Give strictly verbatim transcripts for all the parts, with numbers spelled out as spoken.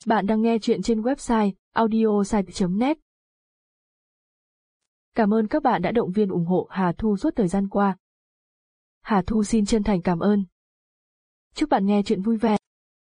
Bạn đang nghe chuyện trên website audiosite chấm net. Cảm ơn các bạn đã động viên ủng hộ Hà Thu suốt thời gian qua. Hà Thu xin chân thành cảm ơn. Chúc bạn nghe chuyện vui vẻ.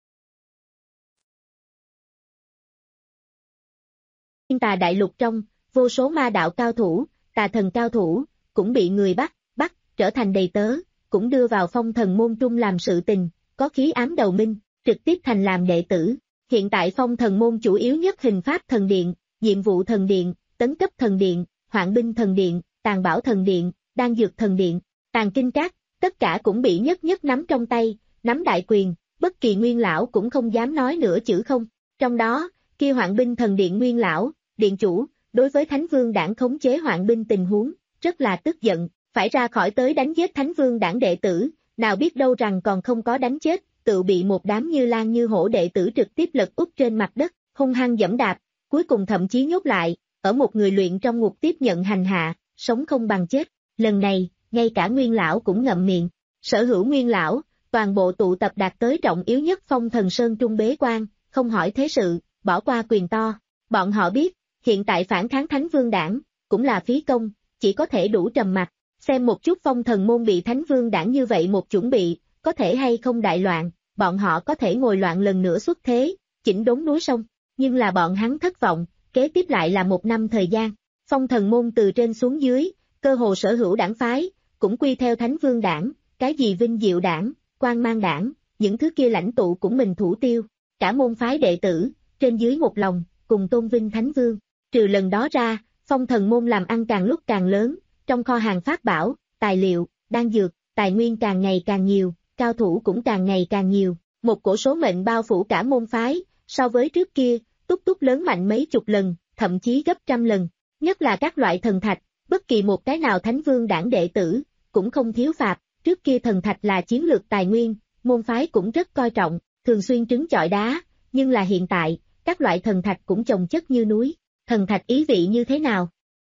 Thiên Tà Đại Lục trong, vô số ma đạo cao thủ, tà thần cao thủ, cũng bị người bắt, bắt, trở thành đầy tớ, cũng đưa vào phong thần môn trung làm sự tình, có khí ám đầu minh, trực tiếp thành làm đệ tử. Hiện tại phong thần môn chủ yếu nhất hình pháp thần điện, nhiệm vụ thần điện, tấn cấp thần điện, hoạn binh thần điện, tàn bảo thần điện, đan dược thần điện, tàn kinh các, tất cả cũng bị nhất nhất nắm trong tay, nắm đại quyền, bất kỳ nguyên lão cũng không dám nói nửa chữ không. Trong đó, kia hoạn binh thần điện nguyên lão, điện chủ, đối với Thánh Vương đảng khống chế hoạn binh tình huống, rất là tức giận, phải ra khỏi tới đánh giết Thánh Vương đảng đệ tử, nào biết đâu rằng còn không có đánh chết, tự bị một đám như lan như hổ đệ tử trực tiếp lật úp trên mặt đất, hung hăng giẫm đạp, cuối cùng thậm chí nhốt lại, ở một người luyện trong ngục tiếp nhận hành hạ, sống không bằng chết. Lần này, ngay cả nguyên lão cũng ngậm miệng, sở hữu nguyên lão, toàn bộ tụ tập đạt tới trọng yếu nhất phong thần sơn trung bế quan, không hỏi thế sự, bỏ qua quyền to. Bọn họ biết, hiện tại phản kháng Thánh Vương đảng, cũng là phí công, chỉ có thể đủ trầm mặc, xem một chút phong thần môn bị Thánh Vương đảng như vậy một chuẩn bị, có thể hay không đại loạn, bọn họ có thể ngồi loạn lần nữa xuất thế, chỉnh đốn núi sông, nhưng là bọn hắn thất vọng, kế tiếp lại là một năm thời gian, phong thần môn từ trên xuống dưới, cơ hồ sở hữu đảng phái, cũng quy theo Thánh Vương đảng, cái gì Vinh Diệu đảng, Quang Mang đảng, những thứ kia lãnh tụ cũng mình thủ tiêu, cả môn phái đệ tử, trên dưới một lòng, cùng tôn vinh Thánh Vương. Trừ lần đó ra, phong thần môn làm ăn càng lúc càng lớn, trong kho hàng pháp bảo, tài liệu, đan dược, tài nguyên càng ngày càng nhiều, cao thủ cũng càng ngày càng nhiều, một cổ số mệnh bao phủ cả môn phái, so với trước kia, túc túc lớn mạnh mấy chục lần, thậm chí gấp trăm lần, nhất là các loại thần thạch, bất kỳ một cái nào Thánh Vương đảng đệ tử, cũng không thiếu phạt, trước kia thần thạch là chiến lược tài nguyên, môn phái cũng rất coi trọng, thường xuyên trứng chọi đá, nhưng là hiện tại, các loại thần thạch cũng chồng chất như núi, thần thạch ý vị như thế nào?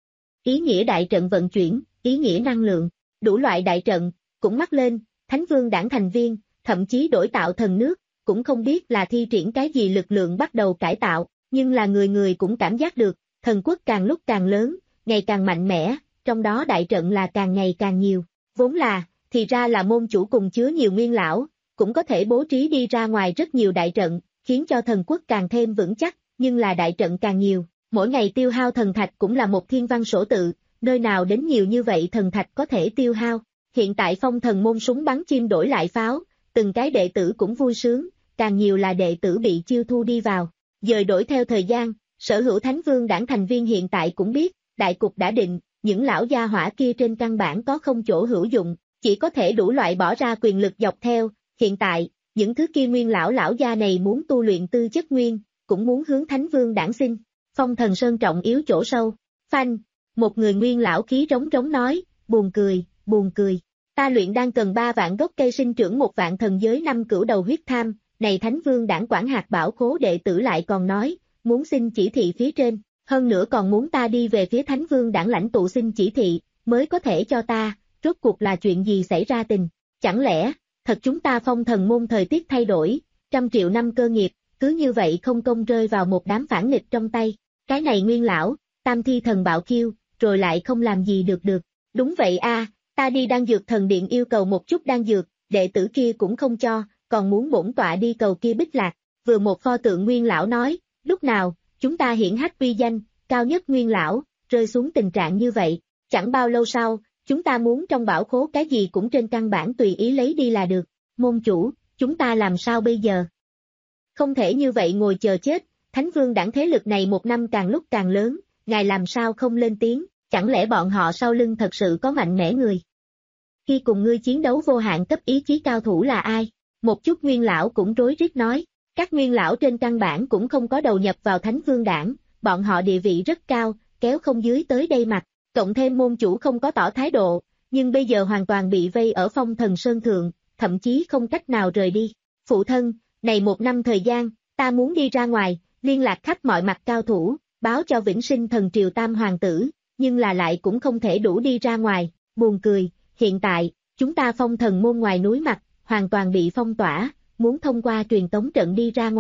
Ý nghĩa đại trận vận chuyển, ý nghĩa năng lượng, đủ loại đại trận, cũng mắc lên, Thánh Vương đảng thành viên, thậm chí đổi tạo thần nước, cũng không biết là thi triển cái gì lực lượng bắt đầu cải tạo, nhưng là người người cũng cảm giác được, thần quốc càng lúc càng lớn, ngày càng mạnh mẽ, trong đó đại trận là càng ngày càng nhiều, vốn là, thì ra là môn chủ cùng chứa nhiều nguyên lão, cũng có thể bố trí đi ra ngoài rất nhiều đại trận, khiến cho thần quốc càng thêm vững chắc, nhưng là đại trận càng nhiều, mỗi ngày tiêu hao thần thạch cũng là một thiên văn sổ tự, nơi nào đến nhiều như vậy thần thạch có thể tiêu hao. Hiện tại phong thần môn súng bắn chim đổi lại pháo, từng cái đệ tử cũng vui sướng, càng nhiều là đệ tử bị chiêu thu đi vào. Dời đổi theo thời gian, sở hữu Thánh Vương đảng thành viên hiện tại cũng biết, đại cục đã định, những lão gia hỏa kia trên căn bản có không chỗ hữu dụng, chỉ có thể đủ loại bỏ ra quyền lực dọc theo. Hiện tại, những thứ kia nguyên lão lão gia này muốn tu luyện tư chất nguyên, cũng muốn hướng Thánh Vương đảng xin. Phong thần sơn trọng yếu chỗ sâu, phanh, một người nguyên lão khí rống rống nói, buồn cười, buồn cười. Ta luyện đang cần ba vạn gốc cây sinh trưởng một vạn thần giới năm cửu đầu huyết tham, này Thánh Vương đảng quản hạt bảo khố đệ tử lại còn nói, muốn xin chỉ thị phía trên, hơn nữa còn muốn ta đi về phía Thánh Vương đảng lãnh tụ xin chỉ thị, mới có thể cho ta, rốt cuộc là chuyện gì xảy ra tình, chẳng lẽ, thật chúng ta phong thần môn thời tiết thay đổi, trăm triệu năm cơ nghiệp, cứ như vậy không công rơi vào một đám phản nghịch trong tay, cái này nguyên lão, tam thi thần bạo khiêu, rồi lại không làm gì được được, đúng vậy a. Ta đi đan dược thần điện yêu cầu một chút đan dược, đệ tử kia cũng không cho, còn muốn bổn tọa đi cầu kia bích lạc, vừa một pho tượng nguyên lão nói, lúc nào, chúng ta hiển hách uy danh, cao nhất nguyên lão, rơi xuống tình trạng như vậy, chẳng bao lâu sau, chúng ta muốn trong bảo khố cái gì cũng trên căn bản tùy ý lấy đi là được, môn chủ, chúng ta làm sao bây giờ? Không thể như vậy ngồi chờ chết, Thánh Vương đảng thế lực này một năm càng lúc càng lớn, ngài làm sao không lên tiếng, chẳng lẽ bọn họ sau lưng thật sự có mạnh mẽ người? Khi cùng ngươi chiến đấu vô hạn cấp ý chí cao thủ là ai? Một chút nguyên lão cũng rối rít nói, các nguyên lão trên căn bản cũng không có đầu nhập vào Thánh Vương đảng, bọn họ địa vị rất cao, kéo không dưới tới đây mặt, cộng thêm môn chủ không có tỏ thái độ, nhưng bây giờ hoàn toàn bị vây ở phong thần sơn thượng, thậm chí không cách nào rời đi. Phụ thân, này một năm thời gian, ta muốn đi ra ngoài, liên lạc khắp mọi mặt cao thủ, báo cho vĩnh sinh thần triều tam hoàng tử, nhưng là lại cũng không thể đủ đi ra ngoài, buồn cười, hiện tại, chúng ta phong thần môn ngoài núi mặt, hoàn toàn bị phong tỏa, muốn thông qua truyền tống trận đi ra ngoài,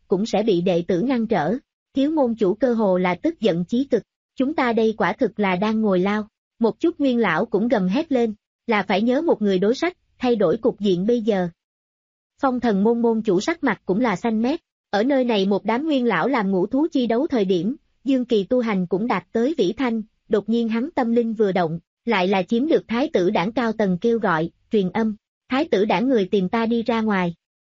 cũng sẽ bị đệ tử ngăn trở. Thiếu môn chủ cơ hồ là tức giận chí cực, chúng ta đây quả thực là đang ngồi lao. Một chút nguyên lão cũng gầm hét lên, là phải nhớ một người đối sách, thay đổi cục diện bây giờ. Phong thần môn môn chủ sắc mặt cũng là xanh mét, ở nơi này một đám nguyên lão làm ngũ thú chi đấu thời điểm, Dương Kỳ tu hành cũng đạt tới vĩ thanh, đột nhiên hắn tâm linh vừa động, lại là chiếm được thái tử đảng cao tầng kêu gọi, truyền âm, thái tử đảng người tìm ta đi ra ngoài.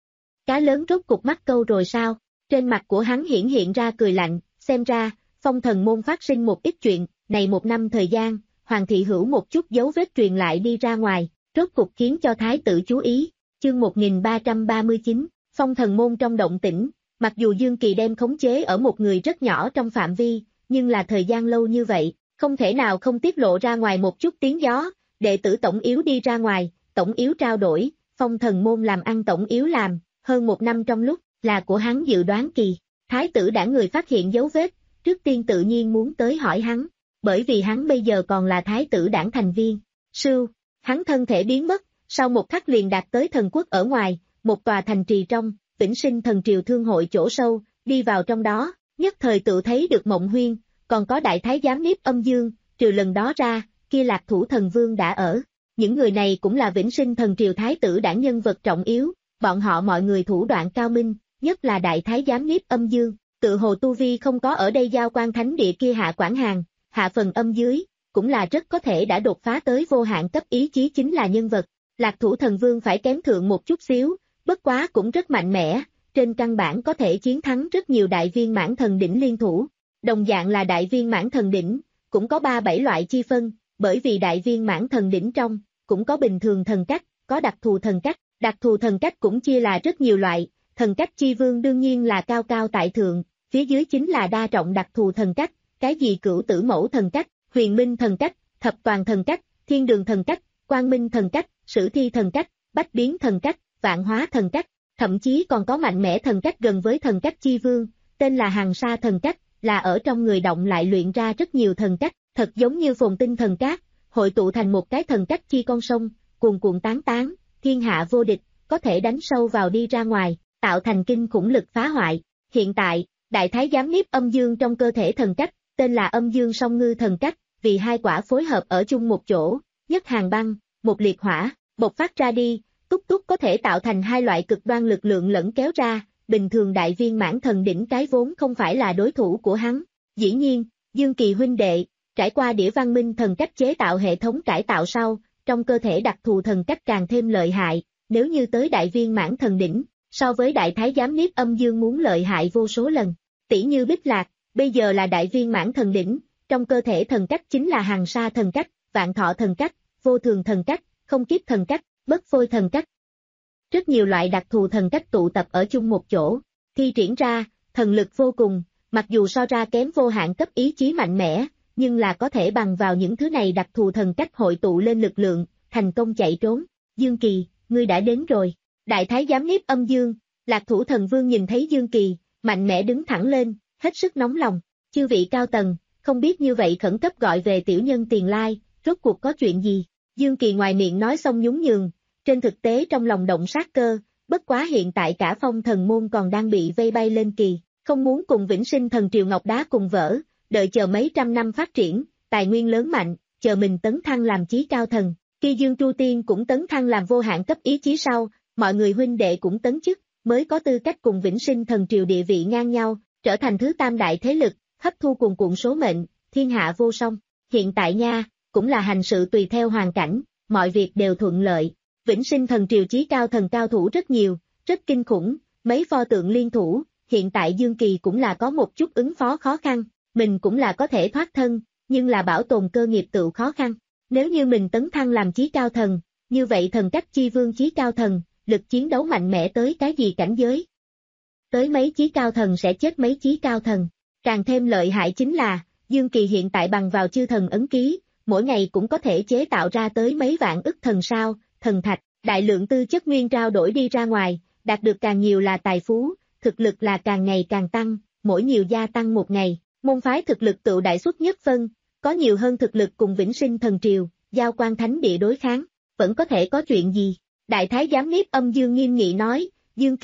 Cá lớn rốt cục mắc câu rồi sao? Trên mặt của hắn hiển hiện ra cười lạnh, xem ra, phong thần môn phát sinh một ít chuyện, này một năm thời gian, Hoàng thị hữu một chút dấu vết truyền lại đi ra ngoài, rốt cục khiến cho thái tử chú ý. Chương một nghìn ba trăm ba mươi chín, phong thần môn trong động tĩnh, mặc dù Dương Kỳ đem khống chế ở một người rất nhỏ trong phạm vi, nhưng là thời gian lâu như vậy, không thể nào không tiết lộ ra ngoài một chút tiếng gió, đệ tử tổng yếu đi ra ngoài, tổng yếu trao đổi, phong thần môn làm ăn tổng yếu làm, hơn một năm trong lúc, là của hắn dự đoán kỳ. Thái tử đã người phát hiện dấu vết, trước tiên tự nhiên muốn tới hỏi hắn, bởi vì hắn bây giờ còn là thái tử đảng thành viên. Sưu, hắn thân thể biến mất, sau một khắc liền đạt tới thần quốc ở ngoài, một tòa thành trì trong, Vĩnh Sinh Thần Triều Thương hội chỗ sâu, đi vào trong đó, nhất thời tự thấy được Mộng Huyên, còn có đại thái giám Niếp Âm Dương, trừ lần đó ra, kia Lạc Thủ Thần Vương đã ở. Những người này cũng là Vĩnh Sinh Thần Triều thái tử đảng nhân vật trọng yếu, bọn họ mọi người thủ đoạn cao minh, nhất là đại thái giám Niếp Âm Dương, tự hồ tu vi không có ở đây giao quan thánh địa kia hạ quản hàng, hạ phần âm dưới, cũng là rất có thể đã đột phá tới vô hạn cấp ý chí chính là nhân vật. Lạc Thủ Thần Vương phải kém thượng một chút xíu, bất quá cũng rất mạnh mẽ, trên căn bản có thể chiến thắng rất nhiều đại viên mãn thần đỉnh liên thủ. Đồng dạng là đại viên mãn thần đỉnh, cũng có ba bảy loại chi phân, bởi vì đại viên mãn thần đỉnh trong, cũng có bình thường thần cách, có đặc thù thần cách, đặc thù thần cách cũng chia là rất nhiều loại, thần cách chi vương đương nhiên là cao cao tại thượng, phía dưới chính là đa trọng đặc thù thần cách, cái gì cửu tử mẫu thần cách, huyền minh thần cách, thập toàn thần cách, thiên đường thần cách, quang minh thần cách, sử thi thần cách, bách biến thần cách, vạn hóa thần cách, thậm chí còn có mạnh mẽ thần cách gần với thần cách chi vương, tên là hàng sa thần cách, là ở trong người động lại luyện ra rất nhiều thần cách, thật giống như phồn tinh thần cát, hội tụ thành một cái thần cách chi con sông, cuồn cuộn tán tán, thiên hạ vô địch, có thể đánh sâu vào đi ra ngoài, tạo thành kinh khủng lực phá hoại. Hiện tại, đại thái giám Niếp Âm Dương trong cơ thể thần cách, tên là Âm Dương Song Ngư thần cách, vì hai quả phối hợp ở chung một chỗ, nhất hàng băng, một liệt hỏa, bộc phát ra đi, túc túc có thể tạo thành hai loại cực đoan lực lượng lẫn kéo ra, bình thường đại viên mãn thần đỉnh cái vốn không phải là đối thủ của hắn. Dĩ nhiên, Dương Kỳ huynh đệ, trải qua đĩa văn minh thần cách chế tạo hệ thống cải tạo sau, trong cơ thể đặc thù thần cách càng thêm lợi hại, nếu như tới đại viên mãn thần đỉnh, so với đại thái giám Niếp Âm Dương muốn lợi hại vô số lần. Tỷ như Bích Lạc, bây giờ là đại viên mãn thần đỉnh, trong cơ thể thần cách chính là hàng sa thần cách, vạn thọ thần cách, vô thường thần cách, không kiếp thần cách, bất phôi thần cách. Rất nhiều loại đặc thù thần cách tụ tập ở chung một chỗ, thi triển ra, thần lực vô cùng, mặc dù so ra kém vô hạn cấp ý chí mạnh mẽ, nhưng là có thể bằng vào những thứ này đặc thù thần cách hội tụ lên lực lượng, thành công chạy trốn. Dương Kỳ, ngươi đã đến rồi. Đại thái giám Niếp Âm Dương, Lạc Thủ Thần Vương nhìn thấy Dương Kỳ, mạnh mẽ đứng thẳng lên, hết sức nóng lòng. Chư vị cao tầng, không biết như vậy khẩn cấp gọi về tiểu nhân tiền lai, rốt cuộc có chuyện gì? Dương Kỳ ngoài miệng nói xong nhún nhường, trên thực tế trong lòng động sát cơ, bất quá hiện tại cả phong thần môn còn đang bị vây bay lên kỳ, không muốn cùng Vĩnh Sinh Thần Triều Ngọc Đá cùng vỡ, đợi chờ mấy trăm năm phát triển, tài nguyên lớn mạnh, chờ mình tấn thăng làm chí cao thần. Khi Dương Tru Tiên cũng tấn thăng làm vô hạn cấp ý chí sau, mọi người huynh đệ cũng tấn chức, mới có tư cách cùng Vĩnh Sinh Thần Triều địa vị ngang nhau, trở thành thứ tam đại thế lực, hấp thu cuồn cuộn số mệnh, thiên hạ vô song. Hiện tại nha, cũng là hành sự tùy theo hoàn cảnh, mọi việc đều thuận lợi. Vĩnh Sinh Thần Triều chí cao thần cao thủ rất nhiều, rất kinh khủng, mấy pho tượng liên thủ, hiện tại Dương Kỳ cũng là có một chút ứng phó khó khăn, mình cũng là có thể thoát thân, nhưng là bảo tồn cơ nghiệp tự khó khăn. Nếu như mình tấn thăng làm chí cao thần, như vậy thần cách chi vương chí cao thần, lực chiến đấu mạnh mẽ tới cái gì cảnh giới? Tới mấy chí cao thần sẽ chết mấy chí cao thần. Càng thêm lợi hại chính là, Dương Kỳ hiện tại bằng vào chư thần ấn ký, mỗi ngày cũng có thể chế tạo ra tới mấy vạn ức thần sao, thần thạch, đại lượng tư chất nguyên trao đổi đi ra ngoài, đạt được càng nhiều là tài phú, thực lực là càng ngày càng tăng, mỗi nhiều gia tăng một ngày, môn phái thực lực tự đại xuất nhất phân, có nhiều hơn thực lực cùng Vĩnh Sinh Thần Triều, giao quan thánh địa đối kháng, vẫn có thể có chuyện gì? Đại thái giám Niếp Âm Dương nghiêm nghị nói, Dương Kỳ,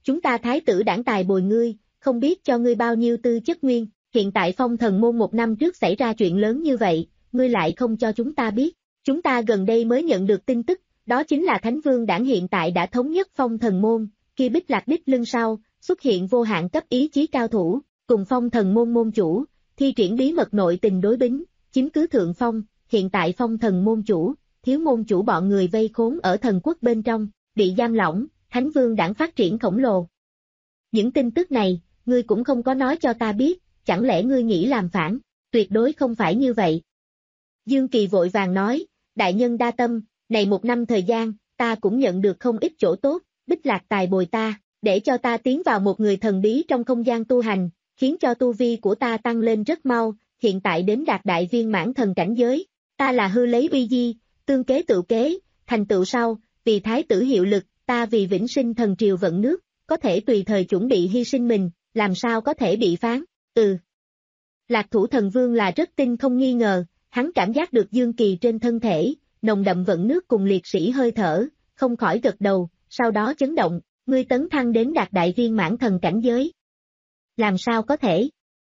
chúng ta thái tử đảng tài bồi ngươi, không biết cho ngươi bao nhiêu tư chất nguyên, hiện tại phong thần môn một năm trước xảy ra chuyện lớn như vậy, ngươi lại không cho chúng ta biết, chúng ta gần đây mới nhận được tin tức, đó chính là Thánh Vương đảng hiện tại đã thống nhất phong thần môn, kia Bích Lạc đích lưng sau, xuất hiện vô hạn cấp ý chí cao thủ, cùng phong thần môn môn chủ, thi triển bí mật nội tình đối bính, chiếm cứ thượng phong, hiện tại phong thần môn chủ, thiếu môn chủ bọn người vây khốn ở thần quốc bên trong, bị giam lỏng, Thánh Vương đảng phát triển khổng lồ. Những tin tức này, ngươi cũng không có nói cho ta biết, chẳng lẽ ngươi nghĩ làm phản, tuyệt đối không phải như vậy. Dương Kỳ vội vàng nói, đại nhân đa tâm, này một năm thời gian, ta cũng nhận được không ít chỗ tốt, Bích Lạc tài bồi ta, để cho ta tiến vào một người thần bí trong không gian tu hành, khiến cho tu vi của ta tăng lên rất mau, hiện tại đến đạt đại viên mãn thần cảnh giới, ta là hư lấy uy di, tương kế tự kế, thành tựu sau, vì thái tử hiệu lực, ta vì vĩnh sinh thần triều vận nước, có thể tùy thời chuẩn bị hy sinh mình, làm sao có thể bị phán, ừ. Lạc Thủ Thần Vương là rất tin không nghi ngờ, hắn cảm giác được Dương Kỳ trên thân thể, nồng đậm vận nước cùng liệt sĩ hơi thở, không khỏi gật đầu, sau đó chấn động, ngươi tấn thăng đến đạt đại viên mãn thần cảnh giới. Làm sao có thể?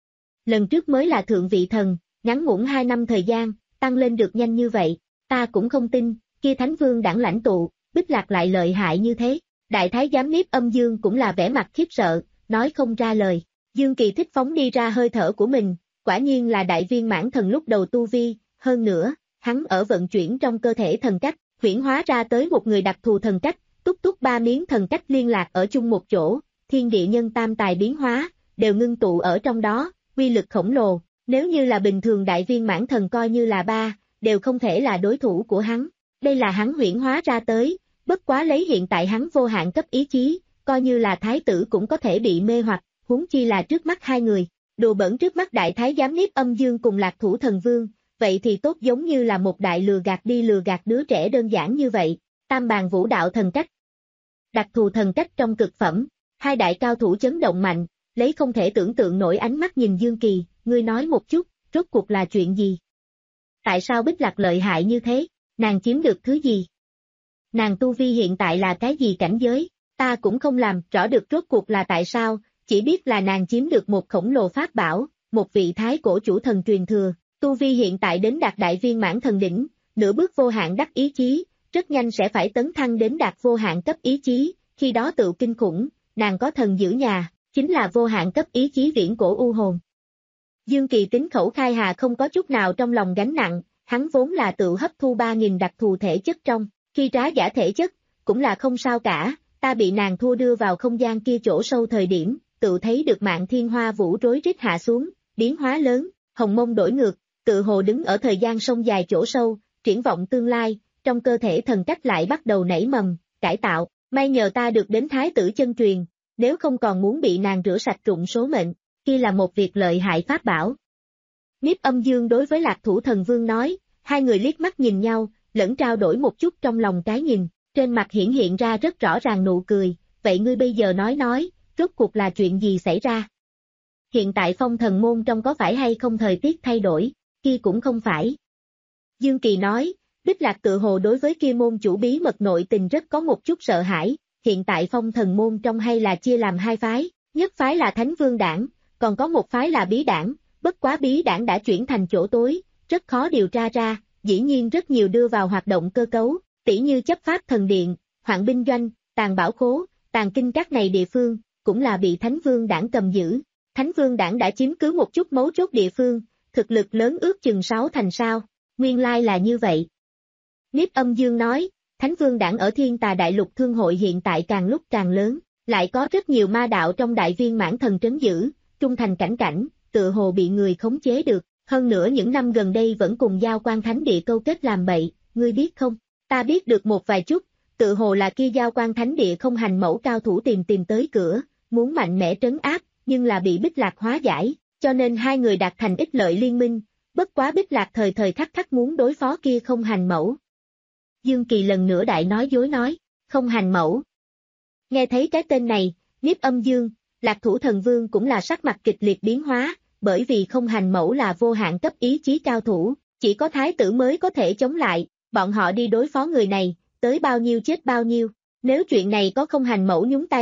Lần trước mới là thượng vị thần, ngắn ngủn hai năm thời gian, tăng lên được nhanh như vậy, ta cũng không tin, kia Thánh Vương đảng lãnh tụ, Bích Lạc lại lợi hại như thế. Đại thái giám Niếp Âm Dương cũng là vẻ mặt khiếp sợ, nói không ra lời. Dương Kỳ thích phóng đi ra hơi thở của mình, quả nhiên là đại viên mãn thần lúc đầu tu vi, hơn nữa, hắn ở vận chuyển trong cơ thể thần cách, huyễn hóa ra tới một người đặc thù thần cách, túc túc ba miếng thần cách liên lạc ở chung một chỗ, thiên địa nhân tam tài biến hóa, đều ngưng tụ ở trong đó, uy lực khổng lồ, nếu như là bình thường đại viên mãn thần coi như là ba, đều không thể là đối thủ của hắn. Đây là hắn huyễn hóa ra tới, bất quá lấy hiện tại hắn vô hạn cấp ý chí, coi như là thái tử cũng có thể bị mê hoặc, huống chi là trước mắt hai người. Đùa bẩn trước mắt đại thái giám Niếp Âm Dương cùng Lạc Thủ Thần Vương, vậy thì tốt giống như là một đại lừa gạt đi lừa gạt đứa trẻ đơn giản như vậy. Tam bàn vũ đạo thần cách, đặc thù thần cách trong cực phẩm, hai đại cao thủ chấn động mạnh, lấy không thể tưởng tượng nổi ánh mắt nhìn Dương Kỳ, ngươi nói một chút, rốt cuộc là chuyện gì? Tại sao Bích Lạc lợi hại như thế? Nàng chiếm được thứ gì? Nàng tu vi hiện tại là cái gì cảnh giới? Ta cũng không làm rõ được rốt cuộc là tại sao, chỉ biết là nàng chiếm được một khổng lồ pháp bảo, một vị thái cổ chủ thần truyền thừa, tu vi hiện tại đến đạt đại viên mãn thần đỉnh, nửa bước vô hạn đắc ý chí, rất nhanh sẽ phải tấn thăng đến đạt vô hạn cấp ý chí, khi đó tự kinh khủng, nàng có thần giữ nhà, chính là vô hạn cấp ý chí viễn cổ u hồn. Dương Kỳ tính khẩu khai hà không có chút nào trong lòng gánh nặng, hắn vốn là tự hấp thu ba nghìn đặc thù thể chất trong, khi trá giả thể chất, cũng là không sao cả, ta bị nàng thua đưa vào không gian kia chỗ sâu thời điểm, tự thấy được mạng thiên hoa vũ rối rít hạ xuống, biến hóa lớn, hồng mông đổi ngược, tự hồ đứng ở thời gian sông dài chỗ sâu, triển vọng tương lai, trong cơ thể thần cách lại bắt đầu nảy mầm, cải tạo, may nhờ ta được đến thái tử chân truyền, nếu không còn muốn bị nàng rửa sạch rụng số mệnh, kia là một việc lợi hại pháp bảo. Niếp Âm Dương đối với Lạc Thủ Thần Vương nói, hai người liếc mắt nhìn nhau, lẫn trao đổi một chút trong lòng cái nhìn, trên mặt hiển hiện ra rất rõ ràng nụ cười, vậy ngươi bây giờ nói nói, rốt cuộc là chuyện gì xảy ra? Hiện tại phong thần môn trong có phải hay không thời tiết thay đổi, kia cũng không phải. Dương Kỳ nói, Bích Lạc tự hồ đối với kia môn chủ bí mật nội tình rất có một chút sợ hãi, hiện tại phong thần môn trong hay là chia làm hai phái, nhất phái là Thánh Vương đảng, còn có một phái là bí đảng, bất quá bí đảng đã chuyển thành chỗ tối, rất khó điều tra ra, dĩ nhiên rất nhiều đưa vào hoạt động cơ cấu, tỉ như chấp pháp thần điện, hoạn binh doanh, tàn bảo khố, tàn kinh các này địa phương, cũng là bị Thánh Vương đảng cầm giữ. Thánh Vương đảng đã chiếm cứ một chút mấu chốt địa phương, thực lực lớn ước chừng sáu thành sao, nguyên lai là như vậy. Niếp Âm Dương nói, Thánh Vương đảng ở Thiên Tà Đại Lục Thương hội hiện tại càng lúc càng lớn, lại có rất nhiều ma đạo trong đại viên mãn thần trấn giữ, trung thành cảnh cảnh, tự hồ bị người khống chế được, hơn nữa những năm gần đây vẫn cùng Giao Quan Thánh Địa câu kết làm bậy, ngươi biết không? Ta biết được một vài chút, tự hồ là kia Giao Quan Thánh Địa không hành mẫu cao thủ tìm tìm tới cửa, muốn mạnh mẽ trấn áp, nhưng là bị Bích Lạc hóa giải, cho nên hai người đạt thành ích lợi liên minh, bất quá Bích Lạc thời thời khắc khắc muốn đối phó kia không hành mẫu. Dương Kỳ lần nữa đại nói dối nói, không hành mẫu. Nghe thấy cái tên này, Niếp Âm Dương, Lạc Thủ Thần Vương cũng là sắc mặt kịch liệt biến hóa, bởi vì không hành mẫu là vô hạn cấp ý chí cao thủ, chỉ có thái tử mới có thể chống lại, bọn họ đi đối phó người này, tới bao nhiêu chết bao nhiêu, nếu chuyện này có không hành mẫu nhúng tay,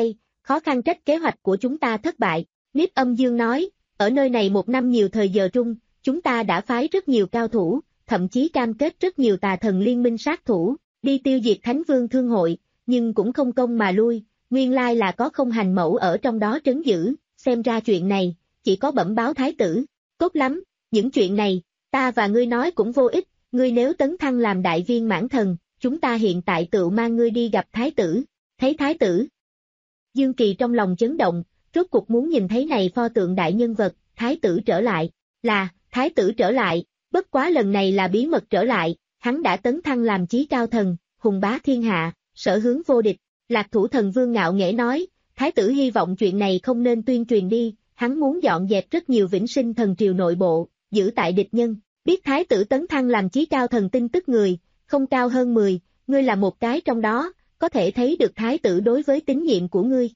khó khăn trách kế hoạch của chúng ta thất bại. Niếp Âm Dương nói, ở nơi này một năm nhiều thời giờ trung, chúng ta đã phái rất nhiều cao thủ, thậm chí cam kết rất nhiều tà thần liên minh sát thủ, đi tiêu diệt Thánh Vương Thương Hội, nhưng cũng không công mà lui, nguyên lai là có không hành mẫu ở trong đó trấn giữ, xem ra chuyện này, chỉ có bẩm báo thái tử. Tốt lắm, những chuyện này, ta và ngươi nói cũng vô ích, ngươi nếu tấn thăng làm đại viên mãn thần, chúng ta hiện tại tự mang ngươi đi gặp thái tử. Thấy thái tử, Dương Kỳ trong lòng chấn động, rốt cuộc muốn nhìn thấy này pho tượng đại nhân vật, thái tử trở lại, là, thái tử trở lại, bất quá lần này là bí mật trở lại, hắn đã tấn thăng làm chí cao thần, hùng bá thiên hạ, sở hướng vô địch. Lạc Thủ Thần Vương ngạo nghễ nói, thái tử hy vọng chuyện này không nên tuyên truyền đi, hắn muốn dọn dẹp rất nhiều vĩnh sinh thần triều nội bộ, giữ tại địch nhân, biết thái tử tấn thăng làm chí cao thần tin tức người, không cao hơn mười, ngươi là một cái trong đó, có thể thấy được thái tử đối với tín nhiệm của ngươi.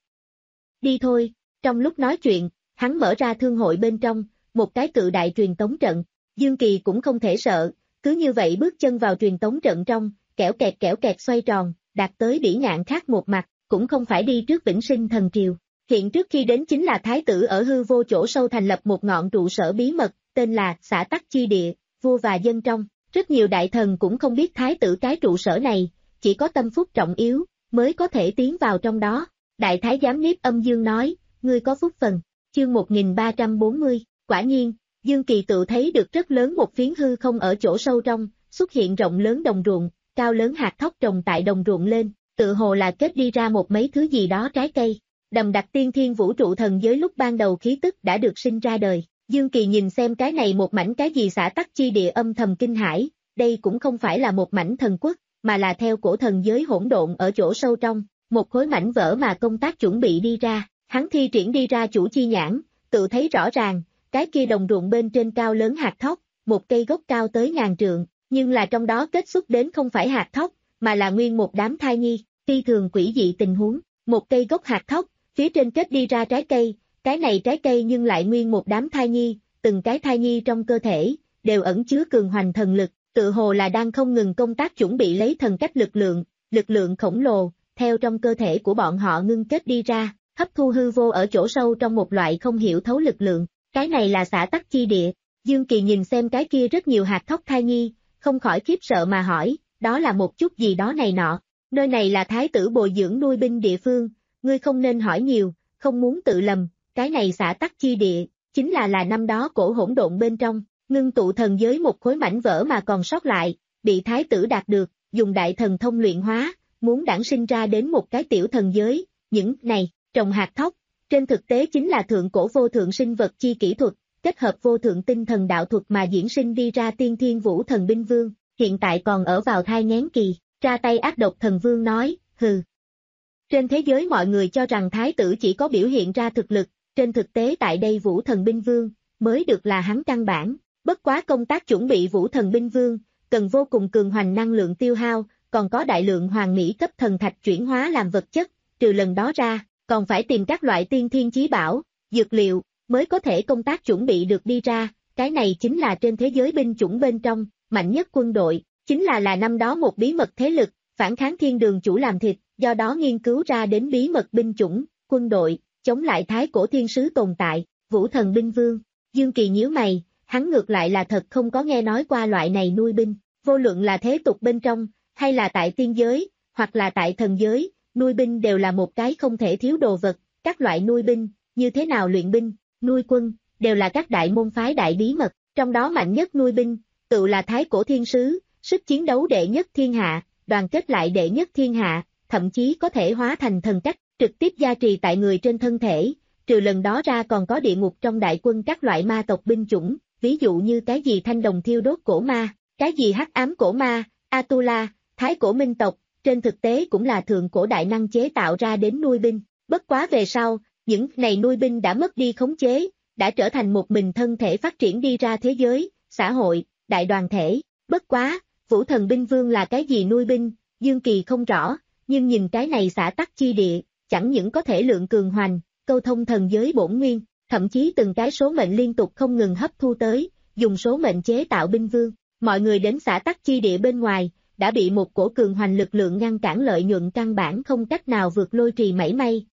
Đi thôi, trong lúc nói chuyện, hắn mở ra thương hội bên trong, một cái cự đại truyền tống trận, Dương Kỳ cũng không thể sợ, cứ như vậy bước chân vào truyền tống trận trong, kẻo kẹt kẻo kẹt xoay tròn, đạt tới bỉ ngạn khác một mặt, cũng không phải đi trước vĩnh sinh thần triều. Hiện trước khi đến chính là thái tử ở hư vô chỗ sâu thành lập một ngọn trụ sở bí mật, tên là Xã Tắc Chi Địa, vua và dân trong, rất nhiều đại thần cũng không biết thái tử cái trụ sở này, chỉ có tâm phúc trọng yếu, mới có thể tiến vào trong đó. Đại thái giám Niếp Âm Dương nói, ngươi có phúc phần, chương một nghìn ba trăm bốn mươi, quả nhiên, Dương Kỳ tự thấy được rất lớn một phiến hư không ở chỗ sâu trong, xuất hiện rộng lớn đồng ruộng, cao lớn hạt thóc trồng tại đồng ruộng lên, tự hồ là kết đi ra một mấy thứ gì đó trái cây. Đầm đặc tiên thiên vũ trụ thần giới lúc ban đầu khí tức đã được sinh ra đời. Dương Kỳ nhìn xem cái này một mảnh cái gì Xã Tắc Chi Địa âm thầm kinh hãi, đây cũng không phải là một mảnh thần quốc, mà là theo cổ thần giới hỗn độn ở chỗ sâu trong, một khối mảnh vỡ mà công tác chuẩn bị đi ra, hắn thi triển đi ra chủ chi nhãn, tự thấy rõ ràng, cái kia đồng ruộng bên trên cao lớn hạt thóc, một cây gốc cao tới ngàn trượng, nhưng là trong đó kết xuất đến không phải hạt thóc, mà là nguyên một đám thai nhi, phi thường quỷ dị tình huống, một cây gốc hạt thóc, phía trên kết đi ra trái cây, cái này trái cây nhưng lại nguyên một đám thai nhi, từng cái thai nhi trong cơ thể, đều ẩn chứa cường hoành thần lực, tự hồ là đang không ngừng công tác chuẩn bị lấy thần cách lực lượng, lực lượng khổng lồ, theo trong cơ thể của bọn họ ngưng kết đi ra, hấp thu hư vô ở chỗ sâu trong một loại không hiểu thấu lực lượng, cái này là Xã Tắc Chi Địa. Dương Kỳ nhìn xem cái kia rất nhiều hạt thóc thai nhi, không khỏi khiếp sợ mà hỏi, đó là một chút gì đó này nọ, nơi này là thái tử bồi dưỡng nuôi binh địa phương, ngươi không nên hỏi nhiều, không muốn tự lầm, cái này Xã Tắc Chi Địa, chính là là năm đó cổ hỗn độn bên trong, ngưng tụ thần giới một khối mảnh vỡ mà còn sót lại, bị thái tử đạt được, dùng đại thần thông luyện hóa, muốn đản sinh ra đến một cái tiểu thần giới, những này, trồng hạt thóc, trên thực tế chính là thượng cổ vô thượng sinh vật chi kỹ thuật, kết hợp vô thượng tinh thần đạo thuật mà diễn sinh đi ra tiên thiên vũ thần binh vương, hiện tại còn ở vào thai nghén kỳ, ra tay ác độc thần vương nói, hừ. Trên thế giới mọi người cho rằng thái tử chỉ có biểu hiện ra thực lực, trên thực tế tại đây vũ thần binh vương, mới được là hắn căn bản, bất quá công tác chuẩn bị vũ thần binh vương, cần vô cùng cường hoành năng lượng tiêu hao, còn có đại lượng hoàng mỹ cấp thần thạch chuyển hóa làm vật chất, trừ lần đó ra, còn phải tìm các loại tiên thiên chí bảo, dược liệu, mới có thể công tác chuẩn bị được đi ra, cái này chính là trên thế giới binh chủng bên trong, mạnh nhất quân đội, chính là là năm đó một bí mật thế lực, phản kháng thiên đường chủ làm thịt, do đó nghiên cứu ra đến bí mật binh chủng, quân đội, chống lại thái cổ thiên sứ tồn tại, vũ thần binh vương. Dương Kỳ nhíu mày, hắn ngược lại là thật không có nghe nói qua loại này nuôi binh, vô luận là thế tục bên trong, hay là tại tiên giới, hoặc là tại thần giới, nuôi binh đều là một cái không thể thiếu đồ vật, các loại nuôi binh, như thế nào luyện binh, nuôi quân, đều là các đại môn phái đại bí mật, trong đó mạnh nhất nuôi binh, tự là thái cổ thiên sứ, sức chiến đấu đệ nhất thiên hạ, đoàn kết lại đệ nhất thiên hạ, thậm chí có thể hóa thành thần cách, trực tiếp gia trì tại người trên thân thể, trừ lần đó ra còn có địa ngục trong đại quân các loại ma tộc binh chủng, ví dụ như cái gì thanh đồng thiêu đốt cổ ma, cái gì hắc ám cổ ma, Atula, thái cổ minh tộc, trên thực tế cũng là thượng cổ đại năng chế tạo ra đến nuôi binh, bất quá về sau, những này nuôi binh đã mất đi khống chế, đã trở thành một mình thân thể phát triển đi ra thế giới, xã hội, đại đoàn thể, bất quá, vũ thần binh vương là cái gì nuôi binh, Dương Kỳ không rõ, nhưng nhìn cái này Xã Tắc Chi Địa, chẳng những có thể lượng cường hoành, câu thông thần giới bổn nguyên, thậm chí từng cái số mệnh liên tục không ngừng hấp thu tới, dùng số mệnh chế tạo binh vương, mọi người đến Xã Tắc Chi Địa bên ngoài, đã bị một cổ cường hoành lực lượng ngăn cản lợi nhuận căn bản không cách nào vượt lôi trì mảy may,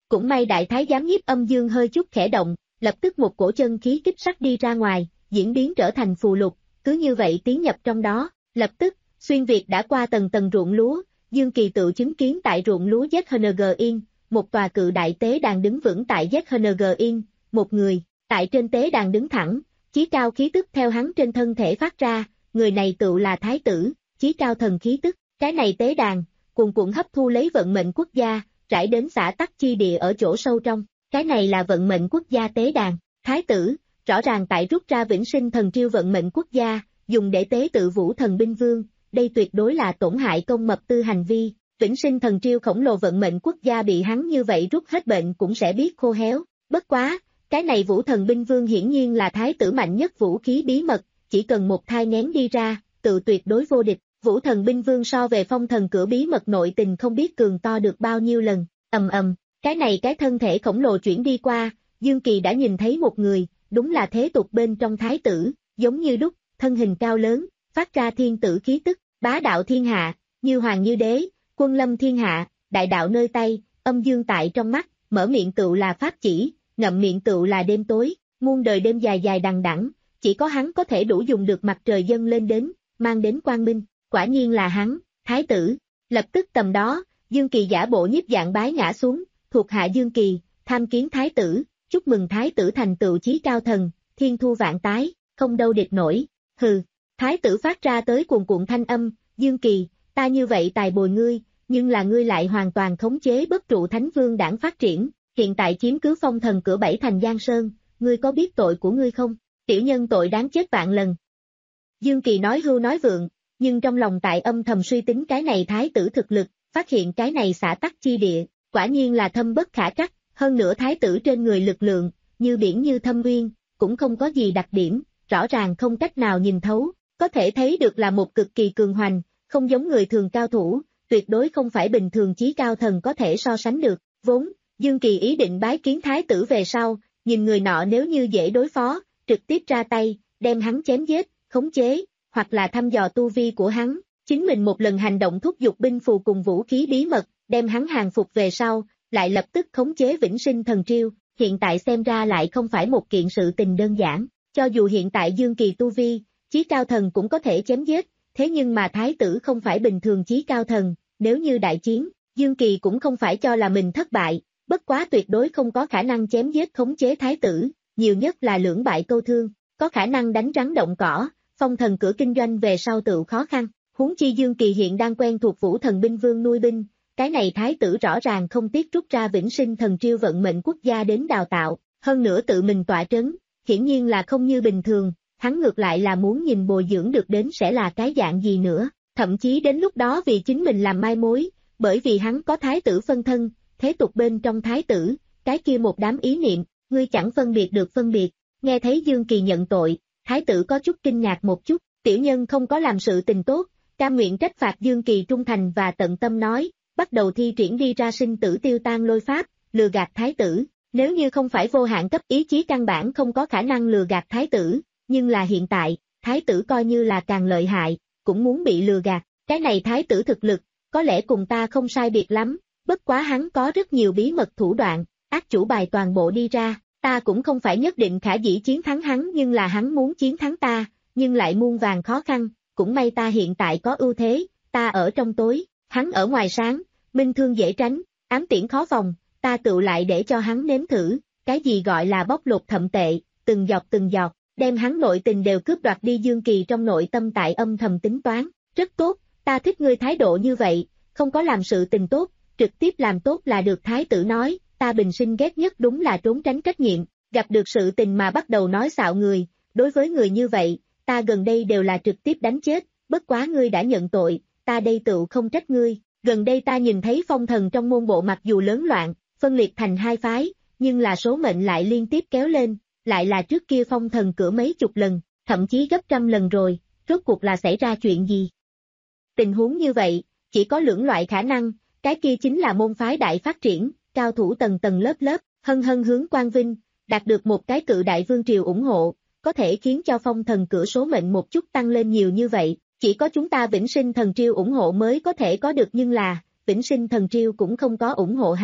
Cũng may đại thái giám Nhiếp Âm Dương hơi chút khẽ động, lập tức một cổ chân khí kích sắc đi ra ngoài, diễn biến trở thành phù lục, cứ như vậy tiến nhập trong đó, lập tức, xuyên việt đã qua tầng tầng ruộng lúa, Dương Kỳ tự chứng kiến tại ruộng lúa Z H N G Yên, một tòa cự đại tế đàn đứng vững tại Z H N G Yên, một người, tại trên tế đàn đứng thẳng, chí cao khí tức theo hắn trên thân thể phát ra, người này tự là thái tử, chí cao thần khí tức, cái này tế đàn, cuồn cuộn hấp thu lấy vận mệnh quốc gia, trải đến xã tắc chi địa ở chỗ sâu trong, cái này là vận mệnh quốc gia tế đàn, thái tử, rõ ràng tại rút ra vĩnh sinh thần triêu vận mệnh quốc gia, dùng để tế tự vũ thần binh vương, đây tuyệt đối là tổn hại công mập tư hành vi, vĩnh sinh thần triêu khổng lồ vận mệnh quốc gia bị hắn như vậy rút hết bệnh cũng sẽ biết khô héo, bất quá, cái này vũ thần binh vương hiển nhiên là thái tử mạnh nhất vũ khí bí mật, chỉ cần một thai nghén đi ra, tự tuyệt đối vô địch, vũ thần binh vương so về phong thần cửa bí mật nội tình không biết cường to được bao nhiêu lần, ầm ầm, cái này cái thân thể khổng lồ chuyển đi qua, Dương Kỳ đã nhìn thấy một người, đúng là thế tục bên trong thái tử, giống như đúc, thân hình cao lớn, phát ra thiên tử khí tức, bá đạo thiên hạ, như hoàng như đế, quân lâm thiên hạ, đại đạo nơi tay, âm dương tại trong mắt, mở miệng tựu là pháp chỉ, ngậm miệng tựu là đêm tối, muôn đời đêm dài dài đằng đẵng, chỉ có hắn có thể đủ dùng được mặt trời dâng lên đến, mang đến quang minh, quả nhiên là hắn, thái tử, lập tức tầm đó, Dương Kỳ giả bộ nhiếp dạng bái ngã xuống, thuộc hạ Dương Kỳ, tham kiến thái tử, chúc mừng thái tử thành tựu chí cao thần, thiên thu vạn tái, không đâu địch nổi, hừ, thái tử phát ra tới cuồn cuộn thanh âm, Dương Kỳ, ta như vậy tài bồi ngươi, nhưng là ngươi lại hoàn toàn khống chế bất trụ thánh vương đảng phát triển, hiện tại chiếm cứ phong thần cửa bảy thành Giang Sơn, ngươi có biết tội của ngươi không? Tiểu nhân tội đáng chết vạn lần. Dương Kỳ nói hưu nói vượng, nhưng trong lòng tại âm thầm suy tính cái này thái tử thực lực, phát hiện cái này xã tắc chi địa, quả nhiên là thâm bất khả trắc, hơn nữa thái tử trên người lực lượng, như biển như thâm uyên, cũng không có gì đặc điểm, rõ ràng không cách nào nhìn thấu, có thể thấy được là một cực kỳ cường hoành, không giống người thường cao thủ, tuyệt đối không phải bình thường chí cao thần có thể so sánh được, vốn, Dương Kỳ ý định bái kiến thái tử về sau, nhìn người nọ nếu như dễ đối phó, trực tiếp ra tay, đem hắn chém giết, khống chế, hoặc là thăm dò tu vi của hắn, chính mình một lần hành động thúc giục binh phù cùng vũ khí bí mật, đem hắn hàng phục về sau, lại lập tức khống chế vĩnh sinh thần triêu, hiện tại xem ra lại không phải một kiện sự tình đơn giản, cho dù hiện tại Dương Kỳ tu vi, chí cao thần cũng có thể chém giết, thế nhưng mà thái tử không phải bình thường chí cao thần, nếu như đại chiến, Dương Kỳ cũng không phải cho là mình thất bại, bất quá tuyệt đối không có khả năng chém giết khống chế thái tử, nhiều nhất là lưỡng bại câu thương, có khả năng đánh rắn động cỏ, phong thần cửa kinh doanh về sau tự khó khăn, huống chi Dương Kỳ hiện đang quen thuộc vũ thần binh vương nuôi binh, cái này thái tử rõ ràng không tiếc rút ra vĩnh sinh thần triêu vận mệnh quốc gia đến đào tạo, hơn nữa tự mình tọa trấn, hiển nhiên là không như bình thường, hắn ngược lại là muốn nhìn bồi dưỡng được đến sẽ là cái dạng gì nữa, thậm chí đến lúc đó vì chính mình làm mai mối, bởi vì hắn có thái tử phân thân, thế tục bên trong thái tử, cái kia một đám ý niệm, ngươi chẳng phân biệt được phân biệt, nghe thấy Dương Kỳ nhận tội, thái tử có chút kinh ngạc một chút, tiểu nhân không có làm sự tình tốt, cam nguyện trách phạt Dương Kỳ trung thành và tận tâm nói, bắt đầu thi triển đi ra sinh tử tiêu tan lôi pháp, lừa gạt thái tử, nếu như không phải vô hạn cấp ý chí căn bản không có khả năng lừa gạt thái tử, nhưng là hiện tại, thái tử coi như là càng lợi hại, cũng muốn bị lừa gạt, cái này thái tử thực lực, có lẽ cùng ta không sai biệt lắm, bất quá hắn có rất nhiều bí mật thủ đoạn, ác chủ bài toàn bộ đi ra, ta cũng không phải nhất định khả dĩ chiến thắng hắn nhưng là hắn muốn chiến thắng ta, nhưng lại muôn vàng khó khăn, cũng may ta hiện tại có ưu thế, ta ở trong tối, hắn ở ngoài sáng, minh thương dễ tránh, ám tiễn khó phòng, ta tự lại để cho hắn nếm thử, cái gì gọi là bóc lột thậm tệ, từng giọt từng giọt, đem hắn nội tình đều cướp đoạt đi. Dương Kỳ trong nội tâm tại âm thầm tính toán, rất tốt, ta thích ngươi thái độ như vậy, không có làm sự tình tốt, trực tiếp làm tốt là được. Thái tử nói, ta bình sinh ghét nhất đúng là trốn tránh trách nhiệm, gặp được sự tình mà bắt đầu nói xạo người, đối với người như vậy, ta gần đây đều là trực tiếp đánh chết, bất quá ngươi đã nhận tội, ta đây tự không trách ngươi, gần đây ta nhìn thấy phong thần trong môn bộ mặc dù lớn loạn, phân liệt thành hai phái, nhưng là số mệnh lại liên tiếp kéo lên, lại là trước kia phong thần cửa mấy chục lần, thậm chí gấp trăm lần rồi, rốt cuộc là xảy ra chuyện gì? Tình huống như vậy, chỉ có lưỡng loại khả năng, cái kia chính là môn phái đại phát triển, cao thủ tầng tầng lớp lớp, hân hân hướng quang vinh, đạt được một cái cự đại vương triều ủng hộ, có thể khiến cho phong thần cửa số mệnh một chút tăng lên nhiều như vậy, chỉ có chúng ta vĩnh sinh thần triêu ủng hộ mới có thể có được, nhưng là, vĩnh sinh thần triêu cũng không có ủng hộ hắn,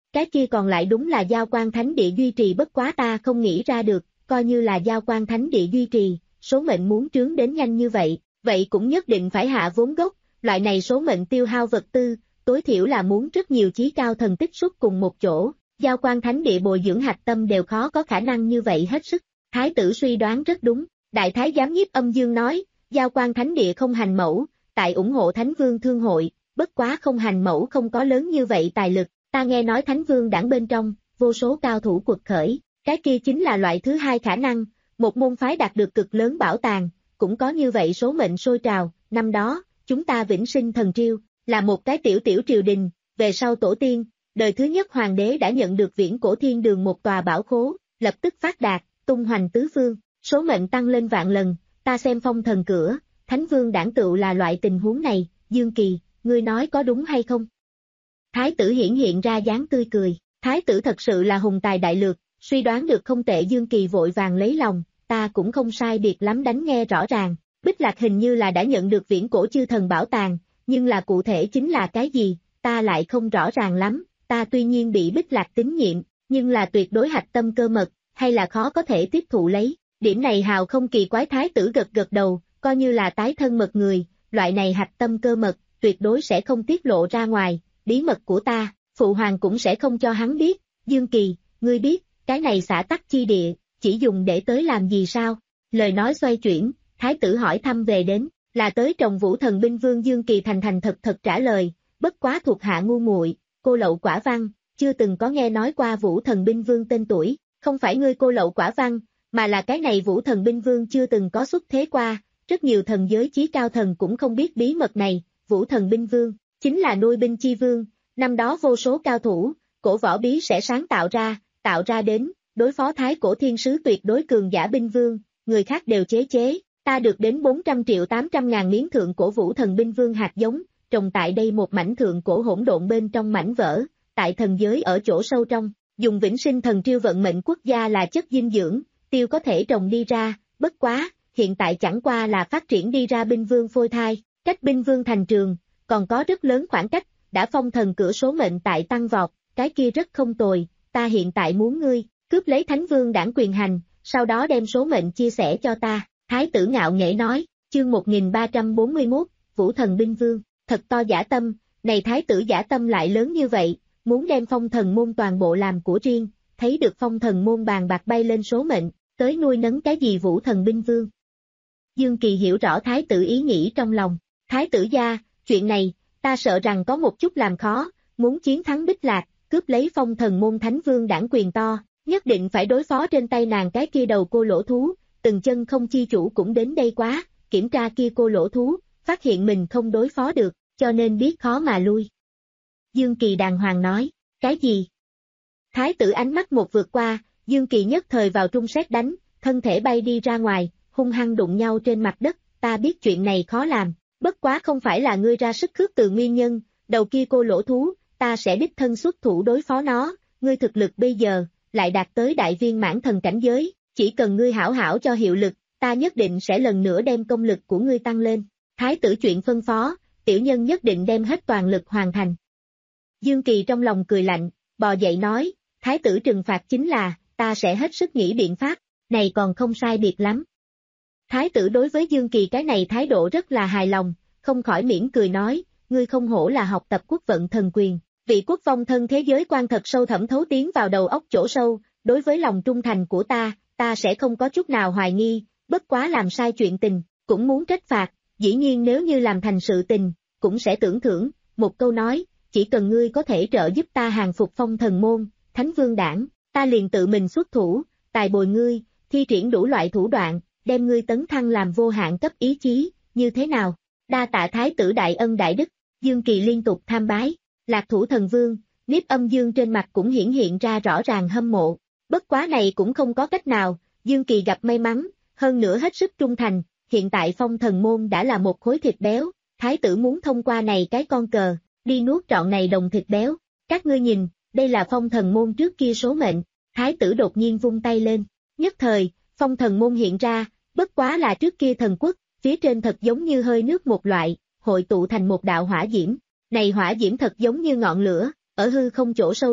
cái kia còn lại đúng là Giao Quan Thánh Địa duy trì, bất quá ta không nghĩ ra được, coi như là Giao Quan Thánh Địa duy trì, số mệnh muốn trướng đến nhanh như vậy, vậy cũng nhất định phải hạ vốn gốc, loại này số mệnh tiêu hao vật tư, tối thiểu là muốn rất nhiều chí cao thần tích xuất cùng một chỗ, Giao Quan Thánh Địa bồi dưỡng hạch tâm đều khó có khả năng như vậy hết sức. Thái tử suy đoán rất đúng, Đại Thái giám Nhiếp Âm Dương nói, Giao Quan Thánh Địa không hành mẫu, tại ủng hộ Thánh Vương Thương Hội, bất quá không hành mẫu không có lớn như vậy tài lực, ta nghe nói Thánh Vương đảng bên trong, vô số cao thủ quật khởi, cái kia chính là loại thứ hai khả năng, một môn phái đạt được cực lớn bảo tàng, cũng có như vậy số mệnh sôi trào, năm đó, chúng ta Vĩnh Sinh Thần Triều, là một cái tiểu tiểu triều đình, về sau tổ tiên, đời thứ nhất hoàng đế đã nhận được Viễn Cổ Thiên Đường một tòa bảo khố, lập tức phát đạt, tung hoành tứ phương, số mệnh tăng lên vạn lần, ta xem phong thần cửa, Thánh Vương đảng tựu là loại tình huống này, Dương Kỳ, ngươi nói có đúng hay không? Thái tử hiển hiện ra dáng tươi cười, Thái tử thật sự là hùng tài đại lược, suy đoán được không tệ. Dương Kỳ vội vàng lấy lòng, ta cũng không sai biệt lắm đánh nghe rõ ràng, Bích Lạc hình như là đã nhận được Viễn Cổ Chư Thần bảo tàng, nhưng là cụ thể chính là cái gì, ta lại không rõ ràng lắm, ta tuy nhiên bị Bích Lạc tín nhiệm, nhưng là tuyệt đối hạch tâm cơ mật, hay là khó có thể tiếp thụ lấy, điểm này hào không kỳ quái. Thái tử gật gật đầu, coi như là tái thân mật người, loại này hạch tâm cơ mật, tuyệt đối sẽ không tiết lộ ra ngoài, bí mật của ta, phụ hoàng cũng sẽ không cho hắn biết. Dương Kỳ, ngươi biết, cái này xã tắc chi địa, chỉ dùng để tới làm gì sao? Lời nói xoay chuyển, Thái tử hỏi thăm về đến, là tới trồng Vũ Thần Binh Vương. Dương Kỳ thành thành thật thật trả lời, bất quá thuộc hạ ngu muội, cô lậu quả văn, chưa từng có nghe nói qua Vũ Thần Binh Vương tên tuổi, không phải ngươi cô lậu quả văn, mà là cái này Vũ Thần Binh Vương chưa từng có xuất thế qua, rất nhiều thần giới chí cao thần cũng không biết bí mật này. Vũ Thần Binh Vương, chính là nuôi binh chi vương, năm đó vô số cao thủ, cổ võ bí sẽ sáng tạo ra, tạo ra đến, đối phó Thái Cổ Thiên Sứ tuyệt đối cường giả binh vương, người khác đều chế chế, ta được đến bốn trăm triệu tám trăm ngàn miếng thượng cổ Vũ Thần Binh Vương hạt giống, trồng tại đây một mảnh thượng cổ hỗn độn bên trong mảnh vỡ, tại thần giới ở chỗ sâu trong, dùng Vĩnh Sinh Thần Triều vận mệnh quốc gia là chất dinh dưỡng, tiêu có thể trồng đi ra, bất quá, hiện tại chẳng qua là phát triển đi ra binh vương phôi thai, cách binh vương thành trường, còn có rất lớn khoảng cách, đã phong thần cửa số mệnh tại tăng vọt, cái kia rất không tồi, ta hiện tại muốn ngươi, cướp lấy Thánh Vương đảng quyền hành, sau đó đem số mệnh chia sẻ cho ta. Thái tử ngạo nghễ nói, chương một nghìn ba trăm bốn mươi mốt, Vũ Thần Binh Vương, thật to dã tâm, này Thái tử dã tâm lại lớn như vậy, muốn đem phong thần môn toàn bộ làm của riêng, thấy được phong thần môn bàn bạc bay lên số mệnh, tới nuôi nấng cái gì Vũ Thần Binh Vương. Dương Kỳ hiểu rõ Thái tử ý nghĩ trong lòng, Thái tử gia, chuyện này, ta sợ rằng có một chút làm khó, muốn chiến thắng Bích Lạc, cướp lấy phong thần môn Thánh Vương đảng quyền to, nhất định phải đối phó trên tay nàng cái kia đầu cô lỗ thú, từng chân không chi chủ cũng đến đây quá, kiểm tra kia cô lỗ thú, phát hiện mình không đối phó được, cho nên biết khó mà lui. Dương Kỳ đàng hoàng nói, cái gì? Thái tử ánh mắt một vượt qua, Dương Kỳ nhất thời vào trung sét đánh, thân thể bay đi ra ngoài, hung hăng đụng nhau trên mặt đất, ta biết chuyện này khó làm, bất quá không phải là ngươi ra sức khước từ nguyên nhân, đầu kia cô lỗ thú, ta sẽ đích thân xuất thủ đối phó nó, ngươi thực lực bây giờ, lại đạt tới đại viên mãn thần cảnh giới, chỉ cần ngươi hảo hảo cho hiệu lực, ta nhất định sẽ lần nữa đem công lực của ngươi tăng lên. Thái tử chuyện phân phó, tiểu nhân nhất định đem hết toàn lực hoàn thành. Dương Kỳ trong lòng cười lạnh, bò dậy nói, thái tử trừng phạt chính là, ta sẽ hết sức nghĩ biện pháp, này còn không sai biệt lắm. Thái tử đối với Dương Kỳ cái này thái độ rất là hài lòng, không khỏi mỉm cười nói, ngươi không hổ là học tập quốc vận thần quyền, vị quốc vong thân thế giới quan thật sâu thẩm thấu tiến vào đầu óc chỗ sâu, đối với lòng trung thành của ta, ta sẽ không có chút nào hoài nghi, bất quá làm sai chuyện tình, cũng muốn trách phạt, dĩ nhiên nếu như làm thành sự tình, cũng sẽ tưởng thưởng, một câu nói, chỉ cần ngươi có thể trợ giúp ta hàng phục phong thần môn, Thánh Vương đảng, ta liền tự mình xuất thủ, tài bồi ngươi, thi triển đủ loại thủ đoạn, đem ngươi tấn thăng làm vô hạn cấp ý chí, như thế nào? Đa tạ thái tử đại ân đại đức, Dương Kỳ liên tục tham bái, Lạc Thủ Thần Vương, Nhiếp Âm Dương trên mặt cũng hiển hiện ra rõ ràng hâm mộ, bất quá này cũng không có cách nào, Dương Kỳ gặp may mắn, hơn nữa hết sức trung thành, hiện tại phong thần môn đã là một khối thịt béo, thái tử muốn thông qua này cái con cờ, đi nuốt trọn này đồng thịt béo, các ngươi nhìn, đây là phong thần môn trước kia số mệnh, thái tử đột nhiên vung tay lên, nhất thời, phong thần môn hiện ra, bất quá là trước kia thần quốc, phía trên thật giống như hơi nước một loại, hội tụ thành một đạo hỏa diễm, này hỏa diễm thật giống như ngọn lửa, ở hư không chỗ sâu đốt,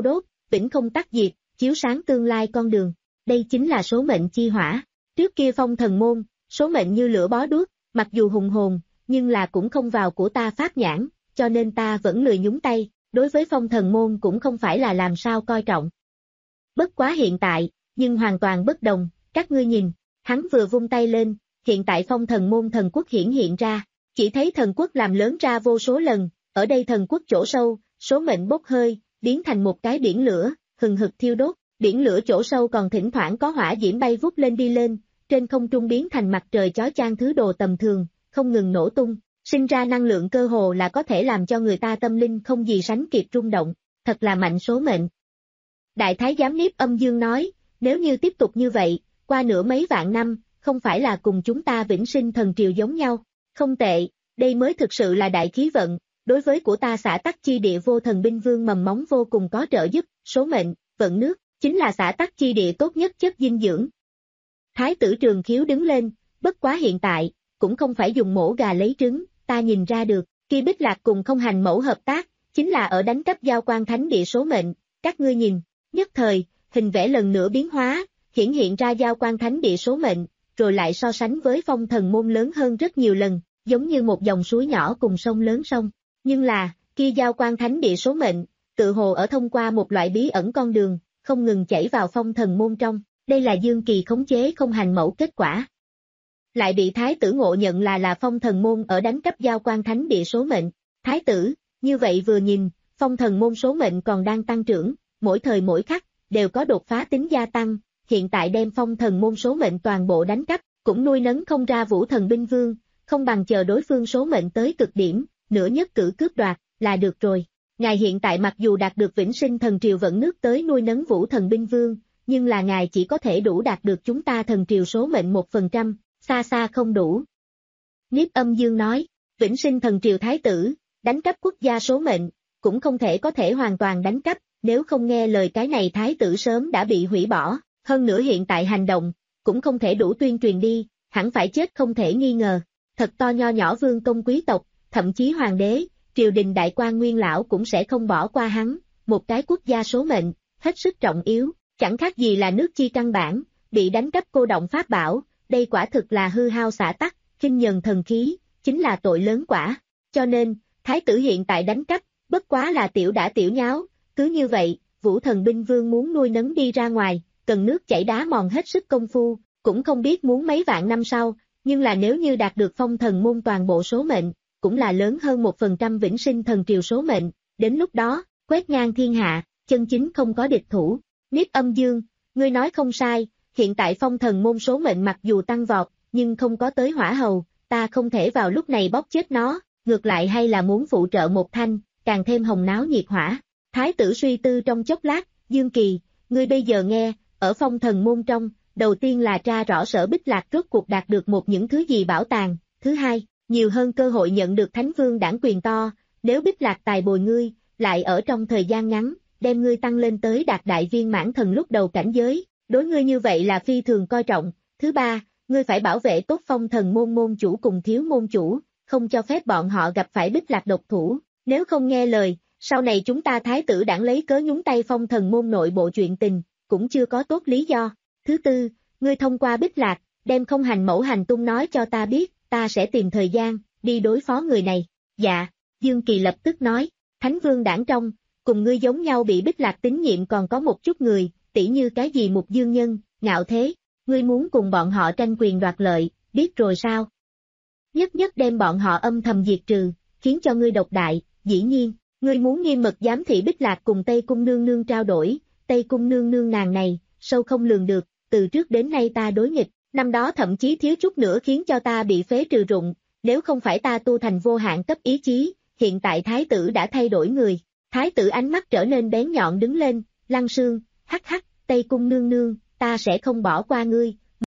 vĩnh không tắt diệt, chiếu sáng tương lai con đường. Đây chính là số mệnh chi hỏa. Trước kia phong thần môn, số mệnh như lửa bó đuốc, mặc dù hùng hồn, nhưng là cũng không vào của ta pháp nhãn, cho nên ta vẫn lười nhúng tay, đối với phong thần môn cũng không phải là làm sao coi trọng. Bất quá hiện tại, nhưng hoàn toàn bất đồng, các ngươi nhìn, hắn vừa vung tay lên, hiện tại phong thần môn thần quốc hiển hiện ra, chỉ thấy thần quốc làm lớn ra vô số lần, ở đây thần quốc chỗ sâu, số mệnh bốc hơi, biến thành một cái biển lửa, hừng hực thiêu đốt, biển lửa chỗ sâu còn thỉnh thoảng có hỏa diễm bay vút lên đi lên, trên không trung biến thành mặt trời chói chang thứ đồ tầm thường, không ngừng nổ tung, sinh ra năng lượng cơ hồ là có thể làm cho người ta tâm linh không gì sánh kịp rung động, thật là mạnh số mệnh. Đại thái giám Niếp Âm Dương nói, nếu như tiếp tục như vậy, qua nửa mấy vạn năm, không phải là cùng chúng ta vĩnh sinh thần triều giống nhau, không tệ, đây mới thực sự là đại khí vận, đối với của ta xã tắc chi địa vô thần binh vương mầm móng vô cùng có trợ giúp, số mệnh, vận nước, chính là xã tắc chi địa tốt nhất chất dinh dưỡng. Thái tử Trường Khiếu đứng lên, bất quá hiện tại, cũng không phải dùng mổ gà lấy trứng, ta nhìn ra được, khi Bích Lạc cùng không hành mẫu hợp tác, chính là ở đánh cắp giao quan thánh địa số mệnh, các ngươi nhìn, nhất thời, hình vẽ lần nữa biến hóa, hiển hiện ra giao quan thánh địa số mệnh, rồi lại so sánh với phong thần môn lớn hơn rất nhiều lần, giống như một dòng suối nhỏ cùng sông lớn sông, nhưng là, khi giao quan thánh địa số mệnh, tự hồ ở thông qua một loại bí ẩn con đường, không ngừng chảy vào phong thần môn trong, đây là Dương Kỳ khống chế không hành mẫu kết quả. Lại bị thái tử ngộ nhận là là phong thần môn ở đánh cắp giao quan thánh địa số mệnh, thái tử, như vậy vừa nhìn, phong thần môn số mệnh còn đang tăng trưởng, mỗi thời mỗi khắc, đều có đột phá tính gia tăng, hiện tại đem phong thần môn số mệnh toàn bộ đánh cắp, cũng nuôi nấng không ra vũ thần binh vương, không bằng chờ đối phương số mệnh tới cực điểm, nửa nhất cử cướp đoạt, là được rồi. Ngài hiện tại mặc dù đạt được vĩnh sinh thần triều vận nước tới nuôi nấng vũ thần binh vương, nhưng là ngài chỉ có thể đủ đạt được chúng ta thần triều số mệnh một phần trăm, xa xa không đủ. Niếp Âm Dương nói, vĩnh sinh thần triều thái tử, đánh cắp quốc gia số mệnh, cũng không thể có thể hoàn toàn đánh cắp, nếu không nghe lời cái này thái tử sớm đã bị hủy bỏ, hơn nữa hiện tại hành động, cũng không thể đủ tuyên truyền đi, hẳn phải chết không thể nghi ngờ, thật to nho nhỏ vương công quý tộc, thậm chí hoàng đế, triều đình đại quan nguyên lão cũng sẽ không bỏ qua hắn, một cái quốc gia số mệnh, hết sức trọng yếu, chẳng khác gì là nước chi căn bản, bị đánh cắp cô động pháp bảo, đây quả thực là hư hao xã tắc, khinh nhờn thần khí, chính là tội lớn quả, cho nên, thái tử hiện tại đánh cắp, bất quá là tiểu đã tiểu nháo, cứ như vậy, vũ thần binh vương muốn nuôi nấng đi ra ngoài, cần nước chảy đá mòn hết sức công phu, cũng không biết muốn mấy vạn năm sau, nhưng là nếu như đạt được phong thần môn toàn bộ số mệnh, cũng là lớn hơn một phần trăm vĩnh sinh thần triều số mệnh, đến lúc đó, quét ngang thiên hạ, chân chính không có địch thủ. Niếp Âm Dương, ngươi nói không sai, hiện tại phong thần môn số mệnh mặc dù tăng vọt, nhưng không có tới hỏa hầu, ta không thể vào lúc này bóp chết nó, ngược lại hay là muốn phụ trợ một thanh, càng thêm hồng náo nhiệt hỏa. Thái tử suy tư trong chốc lát, Dương Kỳ, ngươi bây giờ nghe, ở phong thần môn trong, đầu tiên là tra rõ Sở Bích Lạc rốt cuộc đạt được một những thứ gì bảo tàng, thứ hai, nhiều hơn cơ hội nhận được Thánh Vương đảng quyền to, nếu Bích Lạc tài bồi ngươi, lại ở trong thời gian ngắn, đem ngươi tăng lên tới đạt đại viên mãn thần lúc đầu cảnh giới, đối ngươi như vậy là phi thường coi trọng, thứ ba, ngươi phải bảo vệ tốt phong thần môn môn chủ cùng thiếu môn chủ, không cho phép bọn họ gặp phải Bích Lạc độc thủ, nếu không nghe lời, sau này chúng ta thái tử đảng lấy cớ nhúng tay phong thần môn nội bộ chuyện tình, cũng chưa có tốt lý do. Thứ tư, ngươi thông qua Bích Lạc, đem không hành mẫu hành tung nói cho ta biết, ta sẽ tìm thời gian, đi đối phó người này. Dạ, Dương Kỳ lập tức nói, Thánh Vương đảng trong, cùng ngươi giống nhau bị Bích Lạc tín nhiệm còn có một chút người, tỉ như cái gì Mục Dương Nhân, Ngạo Thế, ngươi muốn cùng bọn họ tranh quyền đoạt lợi, biết rồi sao? Nhất nhất đem bọn họ âm thầm diệt trừ, khiến cho ngươi độc đại, dĩ nhiên, ngươi muốn nghiêm mật giám thị Bích Lạc cùng Tây Cung Nương Nương trao đổi, Tây Cung Nương Nương nàng này, sâu không lường được, từ trước đến nay ta đối nghịch, năm đó thậm chí thiếu chút nữa khiến cho ta bị phế trừ rụng, nếu không phải ta tu thành vô hạn cấp ý chí, hiện tại thái tử đã thay đổi người. Thái tử ánh mắt trở nên bén nhọn đứng lên, Lăng Sương, hắc hắc, Tây Cung Nương Nương, ta sẽ không bỏ qua ngươi.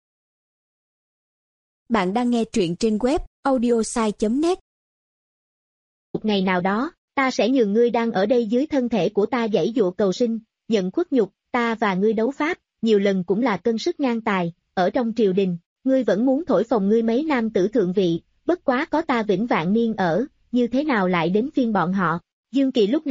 Bạn đang nghe truyện trên web audiosai chấm net. Một ngày nào đó, ta sẽ nhường ngươi đang ở đây dưới thân thể của ta giãy dụa cầu sinh, nhận khuất nhục, ta và ngươi đấu pháp, nhiều lần cũng là cân sức ngang tài, ở trong triều đình, ngươi vẫn muốn thổi phồng ngươi mấy nam tử thượng vị, bất quá có ta vĩnh vạn niên ở, như thế nào lại đến phiên bọn họ. Dương Kỳ lúc này,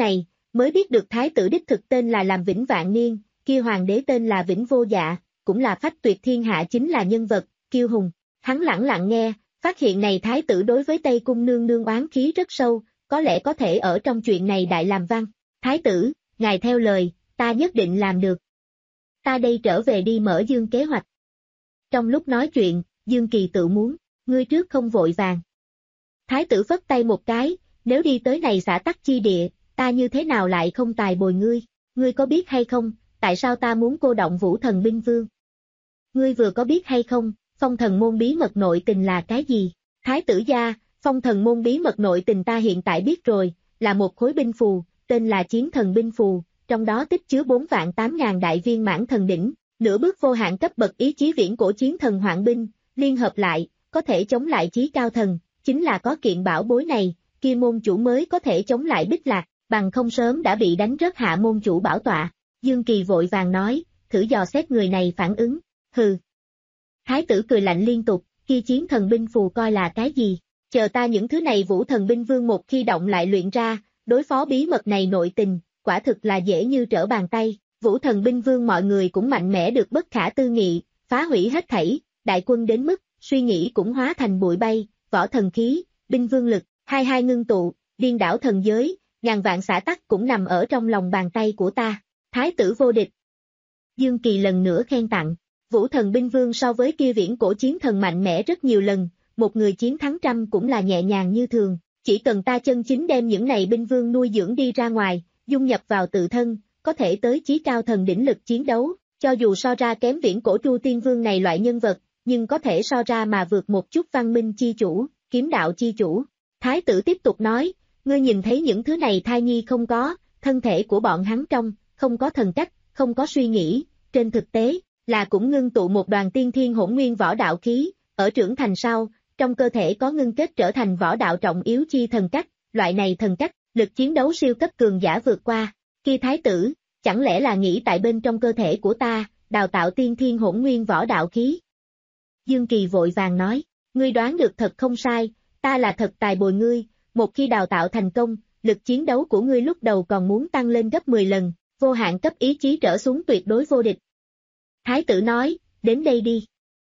mới biết được thái tử đích thực tên là làm Vĩnh Vạn Niên, kia hoàng đế tên là Vĩnh Vô Dạ, cũng là phách tuyệt thiên hạ chính là nhân vật, kiêu hùng. Hắn lẳng lặng nghe, phát hiện này thái tử đối với Tây Cung nương nương oán khí rất sâu, có lẽ có thể ở trong chuyện này đại làm văn. Thái tử, ngài theo lời, ta nhất định làm được. Ta đây trở về đi mở Dương kế hoạch. Trong lúc nói chuyện, Dương Kỳ tự muốn, ngươi trước không vội vàng. Thái tử phất tay một cái, nếu đi tới này xã tắc chi địa, ta như thế nào lại không tài bồi ngươi, ngươi có biết hay không, tại sao ta muốn cô động Vũ Thần Binh Vương? Ngươi vừa có biết hay không, phong thần môn bí mật nội tình là cái gì? Thái tử gia, phong thần môn bí mật nội tình ta hiện tại biết rồi, là một khối binh phù, tên là Chiến Thần Binh Phù, trong đó tích chứa bốn vạn tám ngàn đại viên mãn thần đỉnh, nửa bước vô hạn cấp bậc ý chí viễn cổ chiến thần hoạn binh, liên hợp lại, có thể chống lại chí cao thần, chính là có kiện bảo bối này, kia môn chủ mới có thể chống lại Bích Lạc, bằng không sớm đã bị đánh rớt hạ môn chủ bảo tọa. Dương Kỳ vội vàng nói, thử dò xét người này phản ứng, hừ. Thái tử cười lạnh liên tục, kia chiến thần binh phù coi là cái gì, chờ ta những thứ này Vũ Thần Binh Vương một khi động lại luyện ra, đối phó bí mật này nội tình, quả thực là dễ như trở bàn tay. Vũ Thần Binh Vương mọi người cũng mạnh mẽ được bất khả tư nghị, phá hủy hết thảy, đại quân đến mức, suy nghĩ cũng hóa thành bụi bay, võ thần khí, binh vương lực, hai hai ngưng tụ, điên đảo thần giới, ngàn vạn xã tắc cũng nằm ở trong lòng bàn tay của ta, thái tử vô địch. Dương Kỳ lần nữa khen tặng, Vũ Thần Binh Vương so với kia viễn cổ chiến thần mạnh mẽ rất nhiều lần, một người chiến thắng trăm cũng là nhẹ nhàng như thường, chỉ cần ta chân chính đem những này binh vương nuôi dưỡng đi ra ngoài, dung nhập vào tự thân, có thể tới chí cao thần đỉnh lực chiến đấu, cho dù so ra kém viễn cổ Tru Tiên Vương này loại nhân vật, nhưng có thể so ra mà vượt một chút văn minh chi chủ, kiếm đạo chi chủ. Thái tử tiếp tục nói, ngươi nhìn thấy những thứ này thai nhi không có, thân thể của bọn hắn trong, không có thần cách, không có suy nghĩ, trên thực tế, là cũng ngưng tụ một đoàn tiên thiên hỗn nguyên võ đạo khí, ở trưởng thành sau, trong cơ thể có ngưng kết trở thành võ đạo trọng yếu chi thần cách, loại này thần cách, lực chiến đấu siêu cấp cường giả vượt qua. Khi thái tử, chẳng lẽ là nghĩ tại bên trong cơ thể của ta, đào tạo tiên thiên hỗn nguyên võ đạo khí? Dương Kỳ vội vàng nói, ngươi đoán được thật không sai, ta là thật tài bồi ngươi, một khi đào tạo thành công, lực chiến đấu của ngươi lúc đầu còn muốn tăng lên gấp mười lần, vô hạn cấp ý chí trở xuống tuyệt đối vô địch. Thái tử nói, đến đây đi.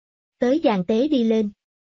Tới giàn tế đi lên.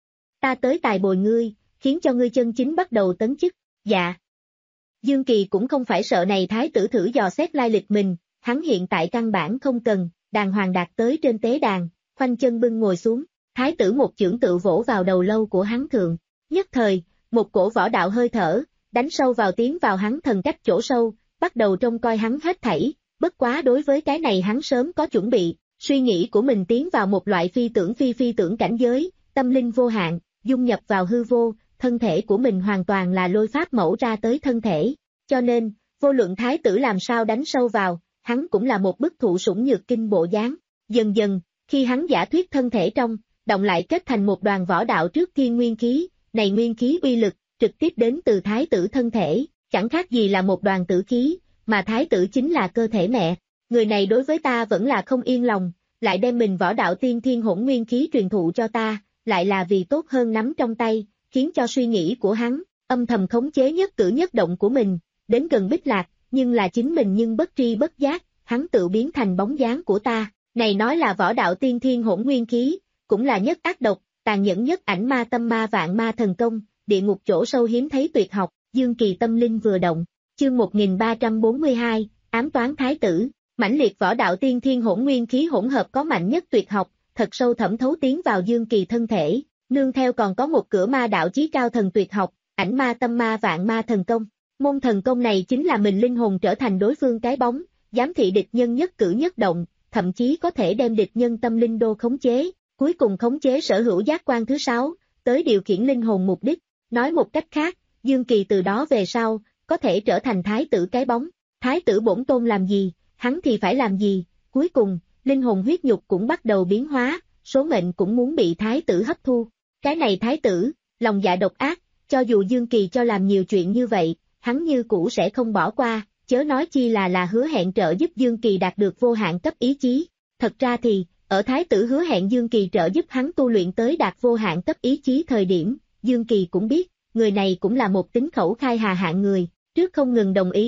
Ta tới tài bồi ngươi, khiến cho ngươi chân chính bắt đầu tấn chức, dạ. Dương Kỳ cũng không phải sợ này thái tử thử dò xét lai lịch mình, hắn hiện tại căn bản không cần, đàng hoàng đạt tới trên tế đàn, khoanh chân bưng ngồi xuống, thái tử một chưởng tự vỗ vào đầu lâu của hắn thượng, nhất thời, một cổ võ đạo hơi thở, đánh sâu vào tiến vào hắn thần cách chỗ sâu, bắt đầu trông coi hắn hết thảy, bất quá đối với cái này hắn sớm có chuẩn bị, suy nghĩ của mình tiến vào một loại phi tưởng phi phi tưởng cảnh giới, tâm linh vô hạn, dung nhập vào hư vô, thân thể của mình hoàn toàn là lôi pháp mẫu ra tới thân thể, cho nên, vô luận thái tử làm sao đánh sâu vào, hắn cũng là một bức thụ sủng nhược kinh bộ dáng. Dần dần, khi hắn giả thuyết thân thể trong, động lại kết thành một đoàn võ đạo trước thiên nguyên khí, này nguyên khí uy lực, trực tiếp đến từ thái tử thân thể, chẳng khác gì là một đoàn tử khí, mà thái tử chính là cơ thể mẹ. Người này đối với ta vẫn là không yên lòng, lại đem mình võ đạo tiên thiên hỗn nguyên khí truyền thụ cho ta, lại là vì tốt hơn nắm trong tay, khiến cho suy nghĩ của hắn, âm thầm khống chế nhất cử nhất động của mình, đến gần Bích Lạc, nhưng là chính mình nhưng bất tri bất giác, hắn tự biến thành bóng dáng của ta, này nói là võ đạo tiên thiên hỗn nguyên khí, cũng là nhất ác độc, tàn nhẫn nhất ảnh ma tâm ma vạn ma thần công, địa ngục chỗ sâu hiếm thấy tuyệt học. Dương Kỳ tâm linh vừa động, chương một nghìn ba trăm bốn mươi hai, ám toán thái tử, mãnh liệt võ đạo tiên thiên hỗn nguyên khí hỗn hợp có mạnh nhất tuyệt học, thật sâu thẩm thấu tiến vào Dương Kỳ thân thể, nương theo còn có một cửa ma đạo chí cao thần tuyệt học, ảnh ma tâm ma vạn ma thần công. Môn thần công này chính là mình linh hồn trở thành đối phương cái bóng, giám thị địch nhân nhất cử nhất động, thậm chí có thể đem địch nhân tâm linh đô khống chế, cuối cùng khống chế sở hữu giác quan thứ sáu, tới điều khiển linh hồn mục đích. Nói một cách khác, Dương Kỳ từ đó về sau, có thể trở thành thái tử cái bóng. Thái tử bổn tôn làm gì, hắn thì phải làm gì, cuối cùng, linh hồn huyết nhục cũng bắt đầu biến hóa, số mệnh cũng muốn bị thái tử hấp thu. Cái này thái tử, lòng dạ độc ác, cho dù Dương Kỳ cho làm nhiều chuyện như vậy, hắn như cũ sẽ không bỏ qua, chớ nói chi là là hứa hẹn trợ giúp Dương Kỳ đạt được vô hạn cấp ý chí. Thật ra thì, ở thái tử hứa hẹn Dương Kỳ trợ giúp hắn tu luyện tới đạt vô hạn cấp ý chí thời điểm, Dương Kỳ cũng biết, người này cũng là một tính khẩu khai hà hạng người, trước không ngừng đồng ý,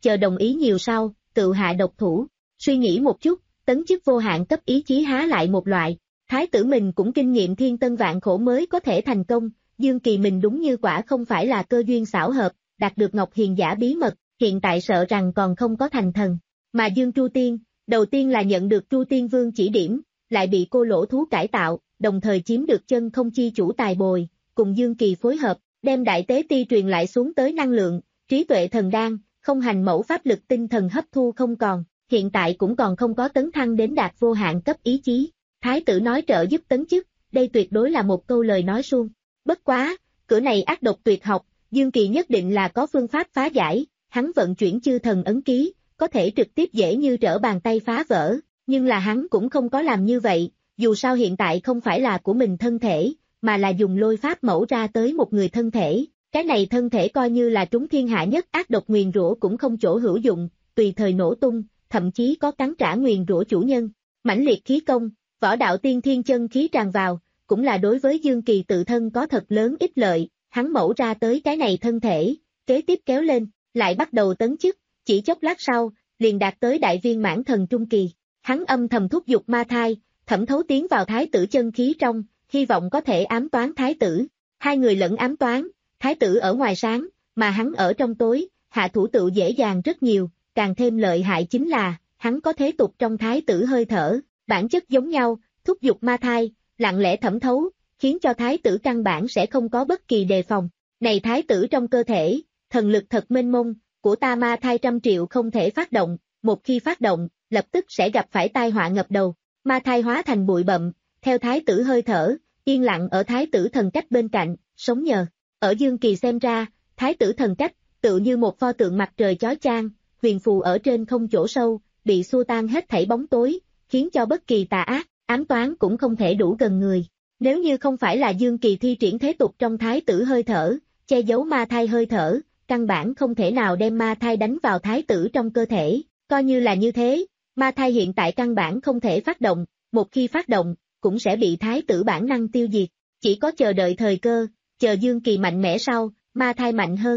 chờ đồng ý nhiều sau, tự hạ độc thủ. Suy nghĩ một chút, tấn chức vô hạn cấp ý chí há lại một loại. Thái tử mình cũng kinh nghiệm thiên tân vạn khổ mới có thể thành công, Dương Kỳ mình đúng như quả không phải là cơ duyên xảo hợp, đạt được Ngọc Hiền giả bí mật, hiện tại sợ rằng còn không có thành thần. Mà Dương Tru Tiên, đầu tiên là nhận được Tru Tiên Vương chỉ điểm, lại bị cô lỗ thú cải tạo, đồng thời chiếm được chân không chi chủ tài bồi, cùng Dương Kỳ phối hợp, đem đại tế ti truyền lại xuống tới năng lượng, trí tuệ thần đan, không hành mẫu pháp lực tinh thần hấp thu không còn, hiện tại cũng còn không có tấn thăng đến đạt vô hạn cấp ý chí. Thái tử nói trợ giúp tấn chức, đây tuyệt đối là một câu lời nói suông. Bất quá, cửa này ác độc tuyệt học, Dương Kỳ nhất định là có phương pháp phá giải, hắn vận chuyển chư thần ấn ký, có thể trực tiếp dễ như trở bàn tay phá vỡ, nhưng là hắn cũng không có làm như vậy, dù sao hiện tại không phải là của mình thân thể, mà là dùng lôi pháp mẫu ra tới một người thân thể, cái này thân thể coi như là trúng thiên hạ nhất ác độc nguyền rủa cũng không chỗ hữu dụng, tùy thời nổ tung, thậm chí có cắn trả nguyền rủa chủ nhân. Mãnh liệt khí công, võ đạo tiên thiên chân khí tràn vào, cũng là đối với Dương Kỳ tự thân có thật lớn ích lợi, hắn mẫu ra tới cái này thân thể, kế tiếp kéo lên, lại bắt đầu tấn chức, chỉ chốc lát sau, liền đạt tới đại viên mãn thần trung kỳ. Hắn âm thầm thúc giục ma thai, thẩm thấu tiến vào thái tử chân khí trong, hy vọng có thể ám toán thái tử. Hai người lẫn ám toán, thái tử ở ngoài sáng, mà hắn ở trong tối, hạ thủ tựu dễ dàng rất nhiều, càng thêm lợi hại chính là, hắn có thế tục trong thái tử hơi thở, bản chất giống nhau, thúc giục ma thai, lặng lẽ thẩm thấu, khiến cho thái tử căn bản sẽ không có bất kỳ đề phòng. Này thái tử trong cơ thể, thần lực thật mênh mông, của ta ma thai trăm triệu không thể phát động, một khi phát động, lập tức sẽ gặp phải tai họa ngập đầu. Ma thai hóa thành bụi bậm, theo thái tử hơi thở, yên lặng ở thái tử thần cách bên cạnh, sống nhờ. Ở Dương Kỳ xem ra, thái tử thần cách, tự như một pho tượng mặt trời chói chang, huyền phù ở trên không chỗ sâu, bị xua tan hết thảy bóng tối, khiến cho bất kỳ tà ác, ám toán cũng không thể đủ gần người. Nếu như không phải là Dương Kỳ thi triển thế tục trong thái tử hơi thở, che giấu ma thai hơi thở, căn bản không thể nào đem ma thai đánh vào thái tử trong cơ thể, coi như là như thế, ma thai hiện tại căn bản không thể phát động, một khi phát động, cũng sẽ bị thái tử bản năng tiêu diệt, chỉ có chờ đợi thời cơ, chờ Dương Kỳ mạnh mẽ sau, ma thai mạnh hơn.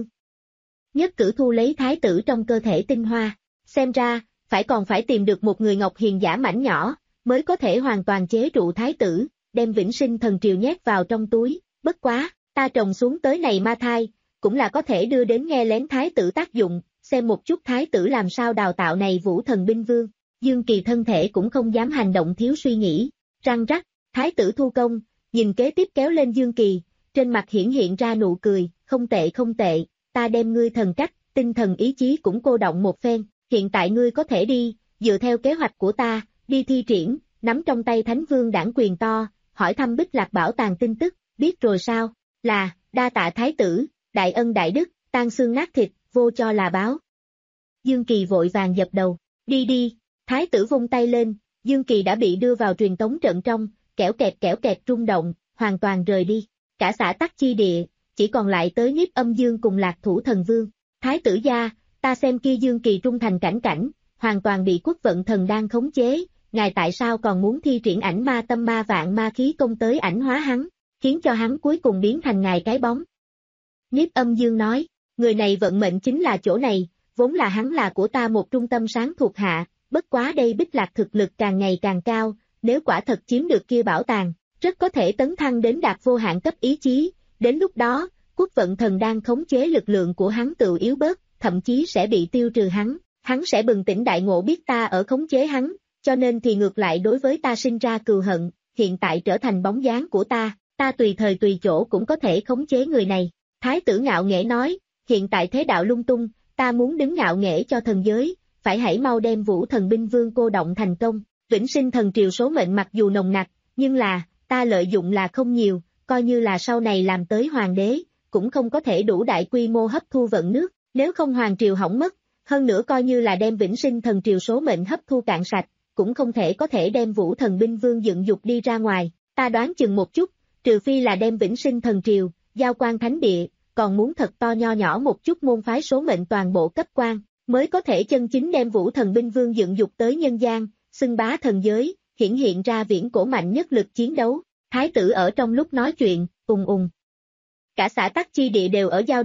Nhất cử thu lấy thái tử trong cơ thể tinh hoa, xem ra, phải còn phải tìm được một người Ngọc Hiền giả mảnh nhỏ, mới có thể hoàn toàn chế trụ thái tử, đem vĩnh sinh thần triều nhét vào trong túi, bất quá, ta trồng xuống tới này ma thai, cũng là có thể đưa đến nghe lén thái tử tác dụng, xem một chút thái tử làm sao đào tạo này vũ thần binh vương. Dương Kỳ thân thể cũng không dám hành động thiếu suy nghĩ, răng rắc, thái tử thu công, nhìn kế tiếp kéo lên Dương Kỳ, trên mặt hiển hiện ra nụ cười, không tệ không tệ, ta đem ngươi thần cách, tinh thần ý chí cũng cô động một phen, hiện tại ngươi có thể đi, dựa theo kế hoạch của ta, đi thi triển, nắm trong tay Thánh Vương đảng quyền to, hỏi thăm Bích Lạc bảo tàng tin tức, biết rồi sao, là, đa tạ thái tử, đại ân đại đức, tan xương nát thịt, vô cho là báo. Dương Kỳ vội vàng dập đầu, đi đi, thái tử vung tay lên, Dương Kỳ đã bị đưa vào truyền tống trận trong, kẻo kẹt kẻo kẹt rung động, hoàn toàn rời đi, cả xã Tắc Chi Địa, chỉ còn lại tới Nhiếp Âm Dương cùng Lạc Thủ Thần Vương. Thái tử gia, ta xem kia Dương Kỳ trung thành cảnh cảnh, hoàn toàn bị quốc vận thần đang khống chế, ngài tại sao còn muốn thi triển ảnh ma tâm ma vạn ma khí công tới ảnh hóa hắn, khiến cho hắn cuối cùng biến thành ngài cái bóng. Nhiếp Âm Dương nói, người này vận mệnh chính là chỗ này, vốn là hắn là của ta một trung tâm sáng thuộc hạ, bất quá đây Bích Lạc thực lực càng ngày càng cao, nếu quả thật chiếm được kia bảo tàng, rất có thể tấn thăng đến đạt vô hạn cấp ý chí, đến lúc đó, quốc vận thần đang khống chế lực lượng của hắn tự yếu bớt, thậm chí sẽ bị tiêu trừ hắn, hắn sẽ bừng tỉnh đại ngộ biết ta ở khống chế hắn, cho nên thì ngược lại đối với ta sinh ra cừu hận, hiện tại trở thành bóng dáng của ta, ta tùy thời tùy chỗ cũng có thể khống chế người này. Thái tử ngạo nghễ nói, hiện tại thế đạo lung tung, ta muốn đứng ngạo nghễ cho thần giới, phải hãy mau đem vũ thần binh vương cô động thành công, vĩnh sinh thần triều số mệnh mặc dù nồng nặc, nhưng là, ta lợi dụng là không nhiều, coi như là sau này làm tới hoàng đế, cũng không có thể đủ đại quy mô hấp thu vận nước, nếu không hoàng triều hỏng mất, hơn nữa coi như là đem vĩnh sinh thần triều số mệnh hấp thu cạn sạch, cũng không thể có thể đem vũ thần binh vương dựng dục đi ra ngoài, ta đoán chừng một chút, trừ phi là đem vĩnh sinh thần triều, giao quan thánh địa, còn muốn thật to nho nhỏ một chút môn phái số mệnh toàn bộ cấp quan, mới có thể chân chính đem vũ thần binh vương dựng dục tới nhân gian, xưng bá thần giới, hiển hiện ra viễn cổ mạnh nhất lực chiến đấu. Thái tử ở trong lúc nói chuyện, ùng ùng. Cả xã Tắc Chi Địa đều ở dao động,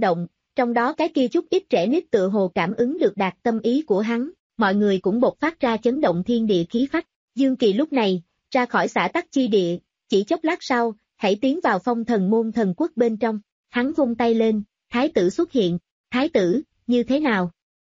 trong đó cái kia chút ít trẻ nít tự hồ cảm ứng được đạt tâm ý của hắn, mọi người cũng bộc phát ra chấn động thiên địa khí phách. Dương Kỳ lúc này, ra khỏi xã tắc chi địa, chỉ chốc lát sau, hãy tiến vào phong thần môn thần quốc bên trong, hắn vung tay lên, thái tử xuất hiện, thái tử, như thế nào?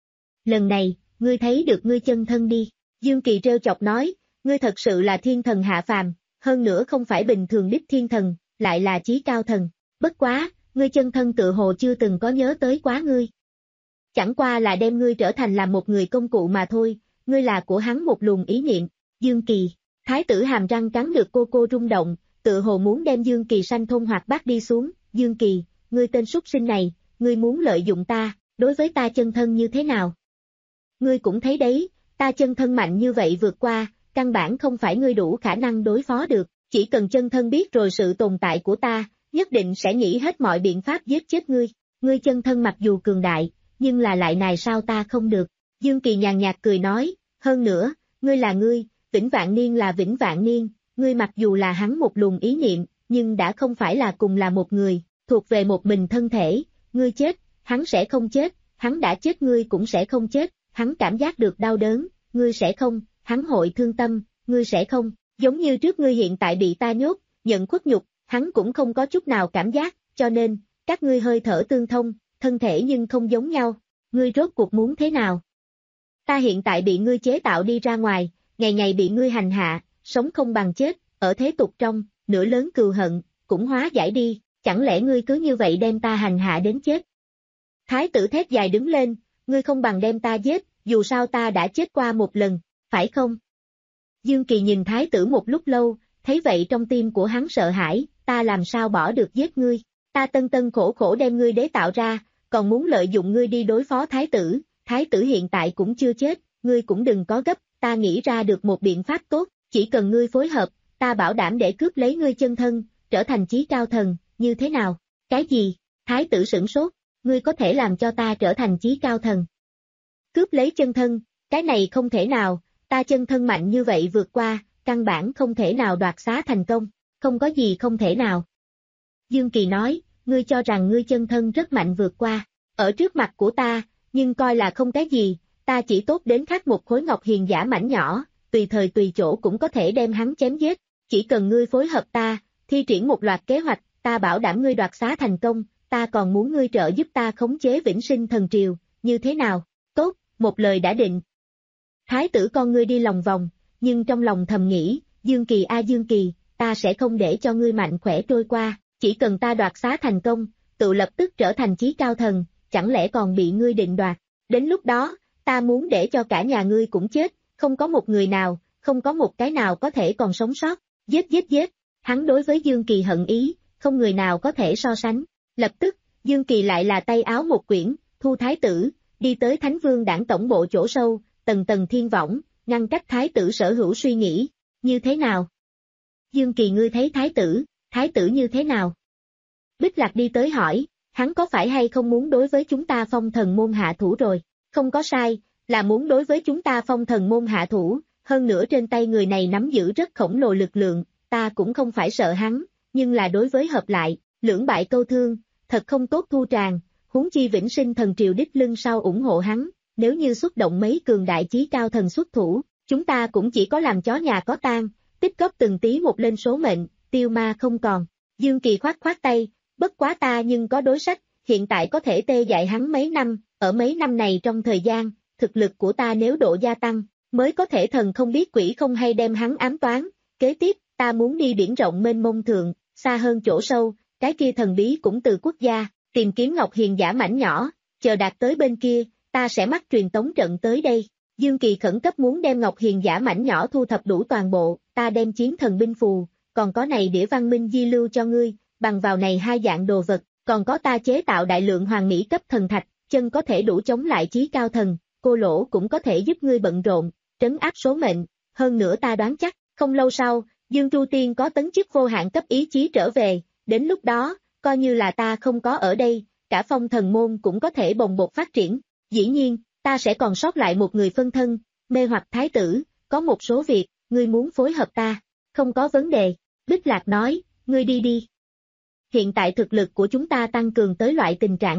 Lần này, ngươi thấy được ngươi chân thân đi, Dương Kỳ trêu chọc nói, ngươi thật sự là thiên thần hạ phàm, hơn nữa không phải bình thường đích thiên thần, lại là chí cao thần, bất quá, ngươi chân thân tự hồ chưa từng có nhớ tới quá ngươi. Chẳng qua là đem ngươi trở thành là một người công cụ mà thôi, ngươi là của hắn một luồng ý niệm, Dương Kỳ, thái tử hàm răng cắn được cô cô rung động, tự hồ muốn đem Dương Kỳ sanh thôn hoạt bát đi xuống, Dương Kỳ, ngươi tên súc sinh này, ngươi muốn lợi dụng ta, đối với ta chân thân như thế nào? Ngươi cũng thấy đấy, ta chân thân mạnh như vậy vượt qua, căn bản không phải ngươi đủ khả năng đối phó được, chỉ cần chân thân biết rồi sự tồn tại của ta, nhất định sẽ nghĩ hết mọi biện pháp giết chết ngươi, ngươi chân thân mặc dù cường đại, nhưng là lại này sao ta không được, Dương Kỳ nhàn nhạt cười nói, hơn nữa, ngươi là ngươi, vĩnh vạn niên là vĩnh vạn niên, ngươi mặc dù là hắn một luồng ý niệm, nhưng đã không phải là cùng là một người, thuộc về một mình thân thể, ngươi chết, hắn sẽ không chết, hắn đã chết ngươi cũng sẽ không chết, hắn cảm giác được đau đớn, ngươi sẽ không, hắn hội thương tâm, ngươi sẽ không, giống như trước ngươi hiện tại bị ta nhốt, nhận khuất nhục, hắn cũng không có chút nào cảm giác, cho nên, các ngươi hơi thở tương thông, thân thể nhưng không giống nhau, ngươi rốt cuộc muốn thế nào? Ta hiện tại bị ngươi chế tạo đi ra ngoài, ngày ngày bị ngươi hành hạ, sống không bằng chết, ở thế tục trong, nửa lớn cừu hận, cũng hóa giải đi, chẳng lẽ ngươi cứ như vậy đem ta hành hạ đến chết? Thái tử thét dài đứng lên, ngươi không bằng đem ta giết, dù sao ta đã chết qua một lần, phải không? Dương Kỳ nhìn thái tử một lúc lâu, thấy vậy trong tim của hắn sợ hãi, ta làm sao bỏ được giết ngươi, ta tân tân khổ khổ đem ngươi đế tạo ra, còn muốn lợi dụng ngươi đi đối phó thái tử, thái tử hiện tại cũng chưa chết, ngươi cũng đừng có gấp, ta nghĩ ra được một biện pháp tốt, chỉ cần ngươi phối hợp, ta bảo đảm để cướp lấy ngươi chân thân, trở thành chí cao thần, như thế nào? Cái gì? Thái tử sửng sốt, ngươi có thể làm cho ta trở thành chí cao thần. Cướp lấy chân thân, cái này không thể nào, ta chân thân mạnh như vậy vượt qua, căn bản không thể nào đoạt xá thành công, không có gì không thể nào. Dương Kỳ nói, ngươi cho rằng ngươi chân thân rất mạnh vượt qua, ở trước mặt của ta, nhưng coi là không cái gì, ta chỉ tốt đến khắc một khối ngọc hiền giả mảnh nhỏ, tùy thời tùy chỗ cũng có thể đem hắn chém giết, chỉ cần ngươi phối hợp ta, thi triển một loạt kế hoạch, ta bảo đảm ngươi đoạt xá thành công, ta còn muốn ngươi trợ giúp ta khống chế vĩnh sinh thần triều, như thế nào? Tốt, một lời đã định. Thái tử con ngươi đi lòng vòng, nhưng trong lòng thầm nghĩ, Dương Kỳ a Dương Kỳ, ta sẽ không để cho ngươi mạnh khỏe trôi qua, chỉ cần ta đoạt xá thành công, tự lập tức trở thành chí cao thần, chẳng lẽ còn bị ngươi định đoạt, đến lúc đó, ta muốn để cho cả nhà ngươi cũng chết, không có một người nào, không có một cái nào có thể còn sống sót, giết giết giết, hắn đối với Dương Kỳ hận ý, không người nào có thể so sánh, lập tức, Dương Kỳ lại là tay áo một quyển, thu thái tử, đi tới Thánh Vương Đảng tổng bộ chỗ sâu, tầng tầng thiên võng, ngăn cách thái tử sở hữu suy nghĩ, như thế nào? Dương Kỳ ngươi thấy thái tử, thái tử như thế nào? Bích Lạc đi tới hỏi, hắn có phải hay không muốn đối với chúng ta phong thần môn hạ thủ rồi? Không có sai, là muốn đối với chúng ta phong thần môn hạ thủ, hơn nữa trên tay người này nắm giữ rất khổng lồ lực lượng, ta cũng không phải sợ hắn, nhưng là đối với hợp lại, lưỡng bại câu thương, thật không tốt thu tràng, huống chi vĩnh sinh thần triều đích lưng sau ủng hộ hắn, nếu như xuất động mấy cường đại chí cao thần xuất thủ, chúng ta cũng chỉ có làm chó nhà có tang, tích góp từng tí một lên số mệnh, tiêu ma không còn. Dương Kỳ khoát khoát tay, bất quá ta nhưng có đối sách, hiện tại có thể tê dại hắn mấy năm, ở mấy năm này trong thời gian, thực lực của ta nếu độ gia tăng, mới có thể thần không biết quỷ không hay đem hắn ám toán, kế tiếp, ta muốn đi biển rộng mênh mông thượng, xa hơn chỗ sâu, cái kia thần bí cũng từ quốc gia, tìm kiếm Ngọc Hiền giả mảnh nhỏ, chờ đạt tới bên kia, ta sẽ mắc truyền tống trận tới đây. Dương Kỳ khẩn cấp muốn đem Ngọc Hiền giả mảnh nhỏ thu thập đủ toàn bộ, ta đem chiến thần binh phù, còn có này đĩa văn minh di lưu cho ngươi, bằng vào này hai dạng đồ vật, còn có ta chế tạo đại lượng hoàng mỹ cấp thần thạch, chân có thể đủ chống lại chí cao thần, cô lỗ cũng có thể giúp ngươi bận rộn, trấn áp số mệnh, hơn nữa ta đoán chắc, không lâu sau, Dương Tru Tiên có tấn chức vô hạn cấp ý chí trở về, đến lúc đó, coi như là ta không có ở đây, cả phong thần môn cũng có thể bồng bột phát triển, dĩ nhiên, ta sẽ còn sót lại một người phân thân, mê hoặc thái tử, có một số việc, ngươi muốn phối hợp ta, không có vấn đề, Bích Lạc nói, ngươi đi đi. Hiện tại thực lực của chúng ta tăng cường tới loại tình trạng này,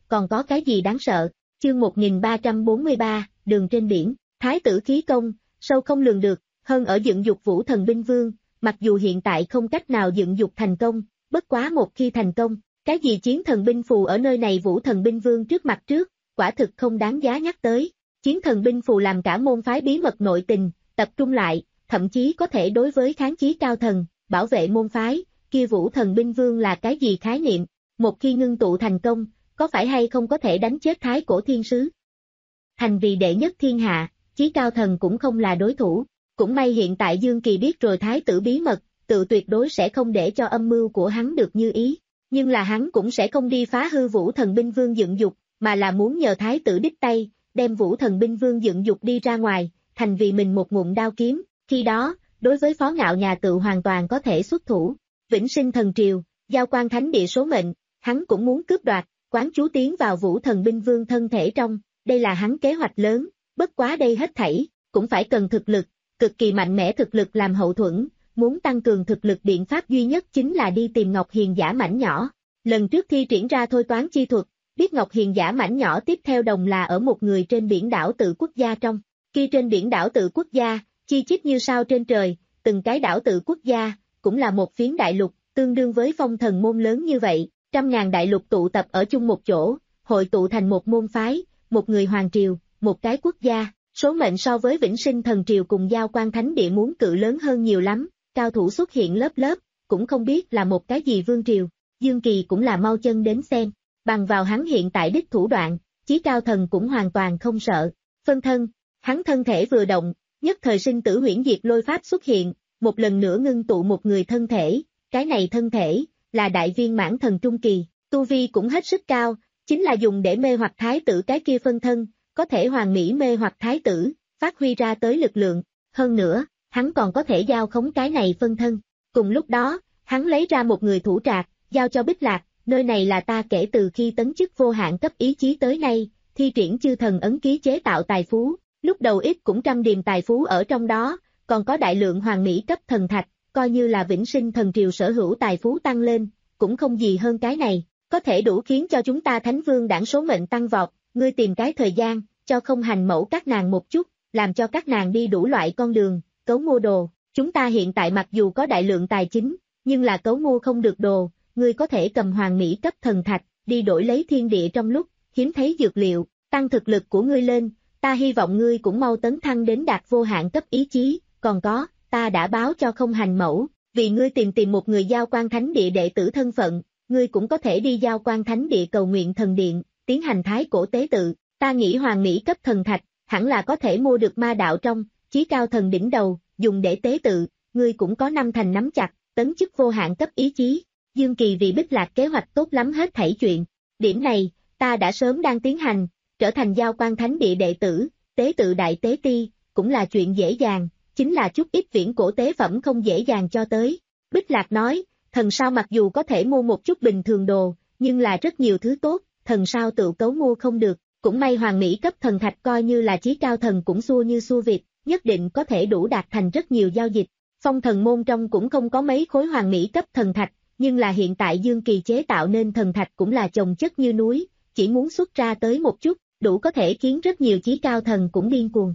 còn có cái gì đáng sợ? Chương một nghìn ba trăm bốn mươi ba, đường trên biển, thái tử khí công, sâu không lường được, hơn ở dựng dục Vũ Thần Binh Vương, mặc dù hiện tại không cách nào dựng dục thành công, bất quá một khi thành công, cái gì chiến thần binh phù ở nơi này Vũ Thần Binh Vương trước mặt trước, quả thực không đáng giá nhắc tới. Chiến thần binh phù làm cả môn phái bí mật nội tình, tập trung lại, thậm chí có thể đối với kháng chí cao thần, bảo vệ môn phái, kia Vũ Thần Binh Vương là cái gì khái niệm, một khi ngưng tụ thành công, có phải hay không có thể đánh chết thái cổ thiên sứ. Thành vì đệ nhất thiên hạ, chí cao thần cũng không là đối thủ, cũng may hiện tại Dương Kỳ biết rồi thái tử bí mật, tự tuyệt đối sẽ không để cho âm mưu của hắn được như ý, nhưng là hắn cũng sẽ không đi phá hư Vũ Thần Binh Vương dựng dục, mà là muốn nhờ thái tử đích tay, đem Vũ Thần Binh Vương dựng dục đi ra ngoài, thành vì mình một ngụm đao kiếm, khi đó, đối với Phó Ngạo nhà tự hoàn toàn có thể xuất thủ. Vĩnh sinh thần triều, giao quan thánh địa số mệnh, hắn cũng muốn cướp đoạt, quán chú tiến vào Vũ Thần Binh Vương thân thể trong, đây là hắn kế hoạch lớn, bất quá đây hết thảy, cũng phải cần thực lực, cực kỳ mạnh mẽ thực lực làm hậu thuẫn, muốn tăng cường thực lực biện pháp duy nhất chính là đi tìm Ngọc Hiền giả mảnh nhỏ. Lần trước thi triển ra thôi toán chi thuật, biết Ngọc Hiền giả mảnh nhỏ tiếp theo đồng là ở một người trên biển đảo tự quốc gia trong, kia trên biển đảo tự quốc gia, chi chít như sao trên trời, từng cái đảo tự quốc gia, cũng là một phiến đại lục, tương đương với phong thần môn lớn như vậy, trăm ngàn đại lục tụ tập ở chung một chỗ, hội tụ thành một môn phái, một người hoàng triều, một cái quốc gia, số mệnh so với vĩnh sinh thần triều cùng giao quan thánh địa muốn cự lớn hơn nhiều lắm, cao thủ xuất hiện lớp lớp, cũng không biết là một cái gì vương triều, Dương Kỳ cũng là mau chân đến xem, bằng vào hắn hiện tại đích thủ đoạn, chí cao thần cũng hoàn toàn không sợ, phân thân, hắn thân thể vừa động, nhất thời sinh tử huyễn diệt lôi pháp xuất hiện, một lần nữa ngưng tụ một người thân thể, cái này thân thể, là đại viên mãn thần trung kỳ, tu vi cũng hết sức cao, chính là dùng để mê hoặc thái tử cái kia phân thân, có thể hoàn mỹ mê hoặc thái tử, phát huy ra tới lực lượng, hơn nữa, hắn còn có thể giao khống cái này phân thân. Cùng lúc đó, hắn lấy ra một người thủ trạc, giao cho Bích Lạc, nơi này là ta kể từ khi tấn chức vô hạn cấp ý chí tới nay, thi triển chư thần ấn ký chế tạo tài phú, lúc đầu ít cũng trăm điềm tài phú ở trong đó, còn có đại lượng hoàng mỹ cấp thần thạch, coi như là vĩnh sinh thần triều sở hữu tài phú tăng lên, cũng không gì hơn cái này, có thể đủ khiến cho chúng ta thánh vương đảng số mệnh tăng vọt, ngươi tìm cái thời gian, cho không hành mẫu các nàng một chút, làm cho các nàng đi đủ loại con đường, cấu mua đồ, chúng ta hiện tại mặc dù có đại lượng tài chính, nhưng là cấu mua không được đồ, ngươi có thể cầm hoàng mỹ cấp thần thạch, đi đổi lấy thiên địa trong lúc, hiếm thấy dược liệu, tăng thực lực của ngươi lên, ta hy vọng ngươi cũng mau tấn thăng đến đạt vô hạn cấp ý chí, còn có, ta đã báo cho không hành mẫu, vì ngươi tìm tìm một người giao quan thánh địa đệ tử thân phận, ngươi cũng có thể đi giao quan thánh địa cầu nguyện thần điện, tiến hành thái cổ tế tự, ta nghĩ hoàng mỹ cấp thần thạch, hẳn là có thể mua được ma đạo trong, chí cao thần đỉnh đầu, dùng để tế tự, ngươi cũng có năm thành nắm chặt, tấn chức vô hạn cấp ý chí. Dương Kỳ vì Bích Lạc kế hoạch tốt lắm hết thảy chuyện, điểm này, ta đã sớm đang tiến hành, trở thành giao quan thánh địa đệ tử, tế tự đại tế ti, cũng là chuyện dễ dàng, chính là chút ít viễn cổ tế phẩm không dễ dàng cho tới. Bích Lạc nói, thần sao mặc dù có thể mua một chút bình thường đồ, nhưng là rất nhiều thứ tốt, thần sao tự cấu mua không được, cũng may hoàng mỹ cấp thần thạch coi như là chí cao thần cũng xua như xua vịt, nhất định có thể đủ đạt thành rất nhiều giao dịch. Phong thần môn trong cũng không có mấy khối hoàng mỹ cấp thần thạch, nhưng là hiện tại Dương Kỳ chế tạo nên thần thạch cũng là chồng chất như núi, chỉ muốn xuất ra tới một chút, đủ có thể khiến rất nhiều chí cao thần cũng điên cuồng.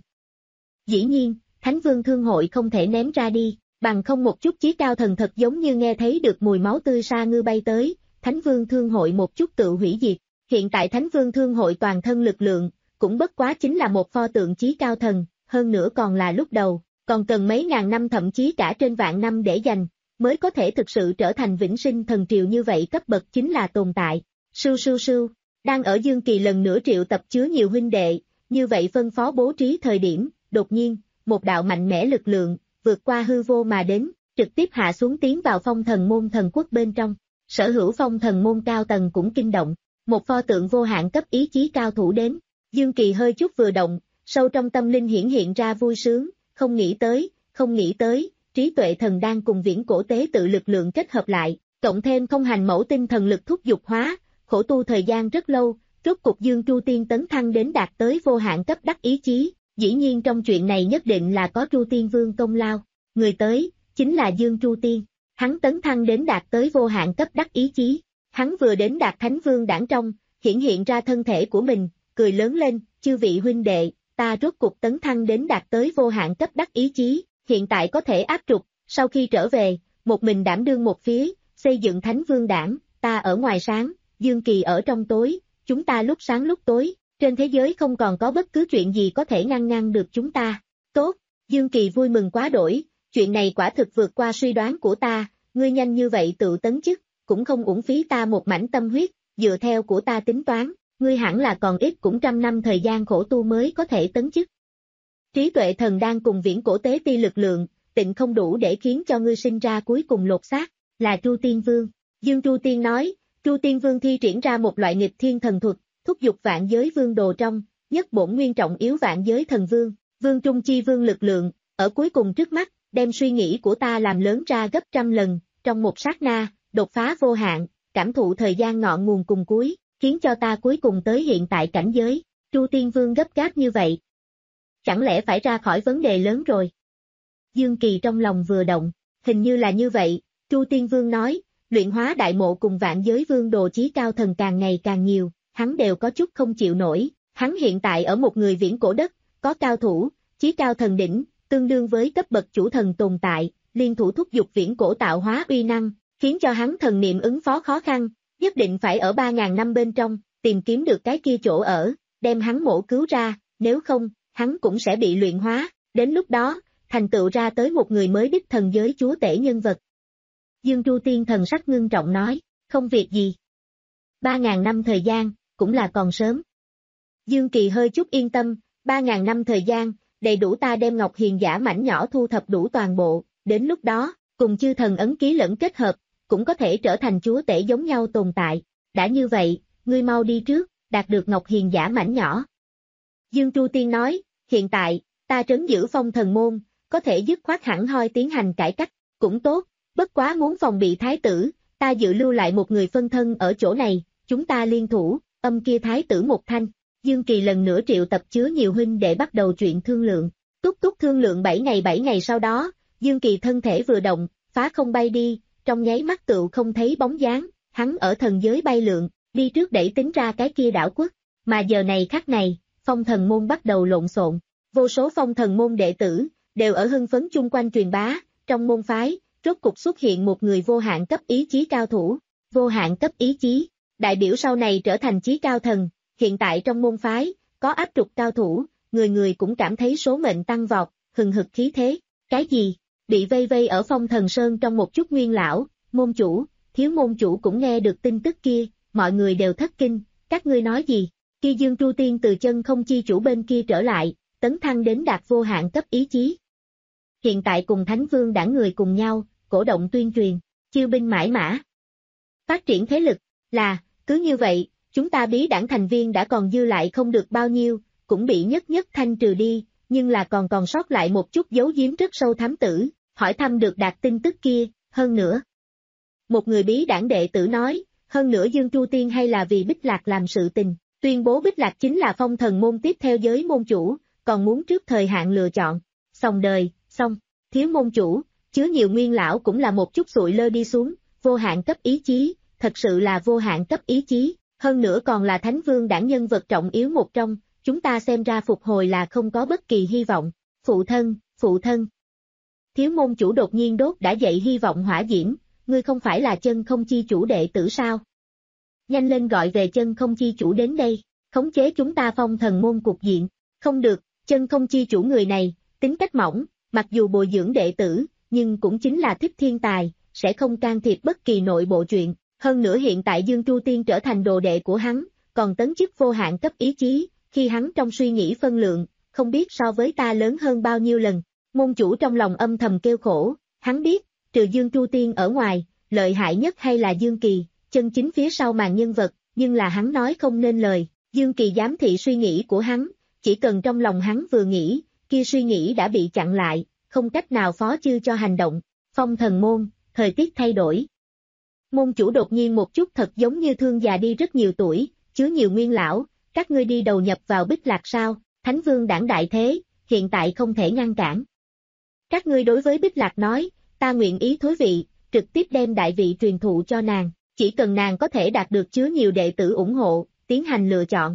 Dĩ nhiên, Thánh Vương Thương Hội không thể ném ra đi, bằng không một chút chí cao thần thật giống như nghe thấy được mùi máu tươi sa ngư bay tới, Thánh Vương Thương Hội một chút tự hủy diệt. Hiện tại Thánh Vương Thương Hội toàn thân lực lượng, cũng bất quá chính là một pho tượng chí cao thần, hơn nữa còn là lúc đầu, còn cần mấy ngàn năm thậm chí cả trên vạn năm để dành, mới có thể thực sự trở thành vĩnh sinh thần triều như vậy cấp bậc chính là tồn tại. Sưu sưu sưu, đang ở Dương Kỳ lần nữa triệu tập chứa nhiều huynh đệ, như vậy phân phó bố trí thời điểm, đột nhiên, một đạo mạnh mẽ lực lượng, vượt qua hư vô mà đến, trực tiếp hạ xuống tiến vào phong thần môn thần quốc bên trong, sở hữu phong thần môn cao tầng cũng kinh động, một pho tượng vô hạn cấp ý chí cao thủ đến, Dương Kỳ hơi chút vừa động, sâu trong tâm linh hiển hiện ra vui sướng, không nghĩ tới, không nghĩ tới, trí tuệ thần đang cùng viễn cổ tế tự lực lượng kết hợp lại, cộng thêm không hành mẫu tinh thần lực thúc dục hóa, khổ tu thời gian rất lâu, rốt cục Dương Tru Tiên tấn thăng đến đạt tới vô hạn cấp đắc ý chí, dĩ nhiên trong chuyện này nhất định là có Tru Tiên Vương công lao, người tới, chính là Dương Tru Tiên, hắn tấn thăng đến đạt tới vô hạn cấp đắc ý chí, hắn vừa đến đạt Thánh Vương đảng trong, hiển hiện ra thân thể của mình, cười lớn lên, chư vị huynh đệ, ta rốt cục tấn thăng đến đạt tới vô hạn cấp đắc ý chí, hiện tại có thể áp trục, sau khi trở về, một mình đảm đương một phía, xây dựng Thánh Vương đảng, ta ở ngoài sáng, Dương Kỳ ở trong tối, chúng ta lúc sáng lúc tối, trên thế giới không còn có bất cứ chuyện gì có thể ngăn ngăn được chúng ta. Tốt, Dương Kỳ vui mừng quá đổi, chuyện này quả thực vượt qua suy đoán của ta, ngươi nhanh như vậy tự tấn chức, cũng không uổng phí ta một mảnh tâm huyết, dựa theo của ta tính toán, ngươi hẳn là còn ít cũng trăm năm thời gian khổ tu mới có thể tấn chức. Trí tuệ thần đang cùng viễn cổ tế ti lực lượng, tịnh không đủ để khiến cho ngươi sinh ra cuối cùng lột xác, là Tru Tiên Vương. Dương Tru Tiên nói, Tru Tiên Vương thi triển ra một loại nghịch thiên thần thuật, thúc giục vạn giới vương đồ trong, nhất bổn nguyên trọng yếu vạn giới thần vương, vương trung chi vương lực lượng, ở cuối cùng trước mắt, đem suy nghĩ của ta làm lớn ra gấp trăm lần, trong một sát na, đột phá vô hạn, cảm thụ thời gian ngọn nguồn cùng cuối, khiến cho ta cuối cùng tới hiện tại cảnh giới, Tru Tiên Vương gấp gáp như vậy. Chẳng lẽ phải ra khỏi vấn đề lớn rồi? Dương Kỳ trong lòng vừa động, hình như là như vậy, Tru Tiên Vương nói, luyện hóa đại mộ cùng vạn giới vương đồ chí cao thần càng ngày càng nhiều, hắn đều có chút không chịu nổi, hắn hiện tại ở một người viễn cổ đất, có cao thủ, chí cao thần đỉnh, tương đương với cấp bậc chủ thần tồn tại, liên thủ thúc giục viễn cổ tạo hóa uy năng, khiến cho hắn thần niệm ứng phó khó khăn, nhất định phải ở ba ngàn năm bên trong, tìm kiếm được cái kia chỗ ở, đem hắn mổ cứu ra, nếu không, hắn cũng sẽ bị luyện hóa, đến lúc đó, thành tựu ra tới một người mới đích thần giới chúa tể nhân vật. Dương Tru Tiên thần sắc ngưng trọng nói, không việc gì. Ba ngàn năm thời gian, cũng là còn sớm. Dương Kỳ hơi chút yên tâm, ba ngàn năm thời gian, đầy đủ ta đem Ngọc Hiền giả mảnh nhỏ thu thập đủ toàn bộ, đến lúc đó, cùng chư thần ấn ký lẫn kết hợp, cũng có thể trở thành chúa tể giống nhau tồn tại. Đã như vậy, ngươi mau đi trước, đạt được Ngọc Hiền giả mảnh nhỏ. Dương Tru Tiên nói, hiện tại, ta trấn giữ phong thần môn, có thể dứt khoát hẳn hoi tiến hành cải cách, cũng tốt, bất quá muốn phòng bị thái tử, ta dự lưu lại một người phân thân ở chỗ này, chúng ta liên thủ, âm kia thái tử một thanh. Dương Kỳ lần nữa triệu tập chứa nhiều huynh để bắt đầu chuyện thương lượng, túc túc thương lượng bảy ngày bảy ngày sau đó, Dương Kỳ thân thể vừa động, phá không bay đi, trong nháy mắt tựu không thấy bóng dáng, hắn ở thần giới bay lượn, đi trước đẩy tính ra cái kia đảo quốc, mà giờ này khắc này, phong thần môn bắt đầu lộn xộn, vô số phong thần môn đệ tử, đều ở hưng phấn chung quanh truyền bá, trong môn phái, rốt cục xuất hiện một người vô hạn cấp ý chí cao thủ, vô hạn cấp ý chí, đại biểu sau này trở thành chí cao thần, hiện tại trong môn phái, có áp trục cao thủ, người người cũng cảm thấy số mệnh tăng vọt, hừng hực khí thế, cái gì, bị vây vây ở phong thần sơn trong một chút nguyên lão, môn chủ, thiếu môn chủ cũng nghe được tin tức kia, mọi người đều thất kinh, các ngươi nói gì, kia Dương Tru Tiên từ chân không chi chủ bên kia trở lại, tấn thăng đến đạt vô hạn cấp ý chí. Hiện tại cùng Thánh Vương đảng người cùng nhau, cổ động tuyên truyền, chiêu binh mãi mã. Phát triển thế lực, là, cứ như vậy, chúng ta bí đảng thành viên đã còn dư lại không được bao nhiêu, cũng bị nhất nhất thanh trừ đi, nhưng là còn còn sót lại một chút giấu giếm rất sâu thám tử, hỏi thăm được đạt tin tức kia, hơn nữa. Một người bí đảng đệ tử nói, hơn nữa Dương Tru Tiên hay là vì Bích Lạc làm sự tình, tuyên bố Bích Lạc chính là phong thần môn tiếp theo giới môn chủ, còn muốn trước thời hạn lựa chọn, xong đời, xong, thiếu môn chủ, chứa nhiều nguyên lão cũng là một chút sụi lơ đi xuống, vô hạn cấp ý chí, thật sự là vô hạn cấp ý chí, hơn nữa còn là Thánh Vương đảng nhân vật trọng yếu một trong, chúng ta xem ra phục hồi là không có bất kỳ hy vọng, phụ thân, phụ thân. Thiếu môn chủ đột nhiên đốt đã dậy hy vọng hỏa diễm, ngươi không phải là chân không chi chủ đệ tử sao? Nhanh lên gọi về chân không chi chủ đến đây, khống chế chúng ta phong thần môn cục diện, không được, chân không chi chủ người này, tính cách mỏng, mặc dù bồi dưỡng đệ tử, nhưng cũng chính là thích thiên tài, sẽ không can thiệp bất kỳ nội bộ chuyện, hơn nữa hiện tại Dương Tru Tiên trở thành đồ đệ của hắn, còn tấn chức vô hạn cấp ý chí, khi hắn trong suy nghĩ phân lượng, không biết so với ta lớn hơn bao nhiêu lần, môn chủ trong lòng âm thầm kêu khổ, hắn biết, trừ Dương Tru Tiên ở ngoài, lợi hại nhất hay là Dương Kỳ, chân chính phía sau màn nhân vật, nhưng là hắn nói không nên lời, Dương Kỳ giám thị suy nghĩ của hắn, chỉ cần trong lòng hắn vừa nghĩ, kia suy nghĩ đã bị chặn lại, không cách nào phó chư cho hành động, phong thần môn, thời tiết thay đổi. Môn chủ đột nhiên một chút thật giống như thương già đi rất nhiều tuổi, chứa nhiều nguyên lão, các ngươi đi đầu nhập vào Bích Lạc sao, Thánh Vương đảng đại thế, hiện tại không thể ngăn cản. Các ngươi đối với Bích Lạc nói, ta nguyện ý thối vị, trực tiếp đem đại vị truyền thụ cho nàng, chỉ cần nàng có thể đạt được chứa nhiều đệ tử ủng hộ, tiến hành lựa chọn.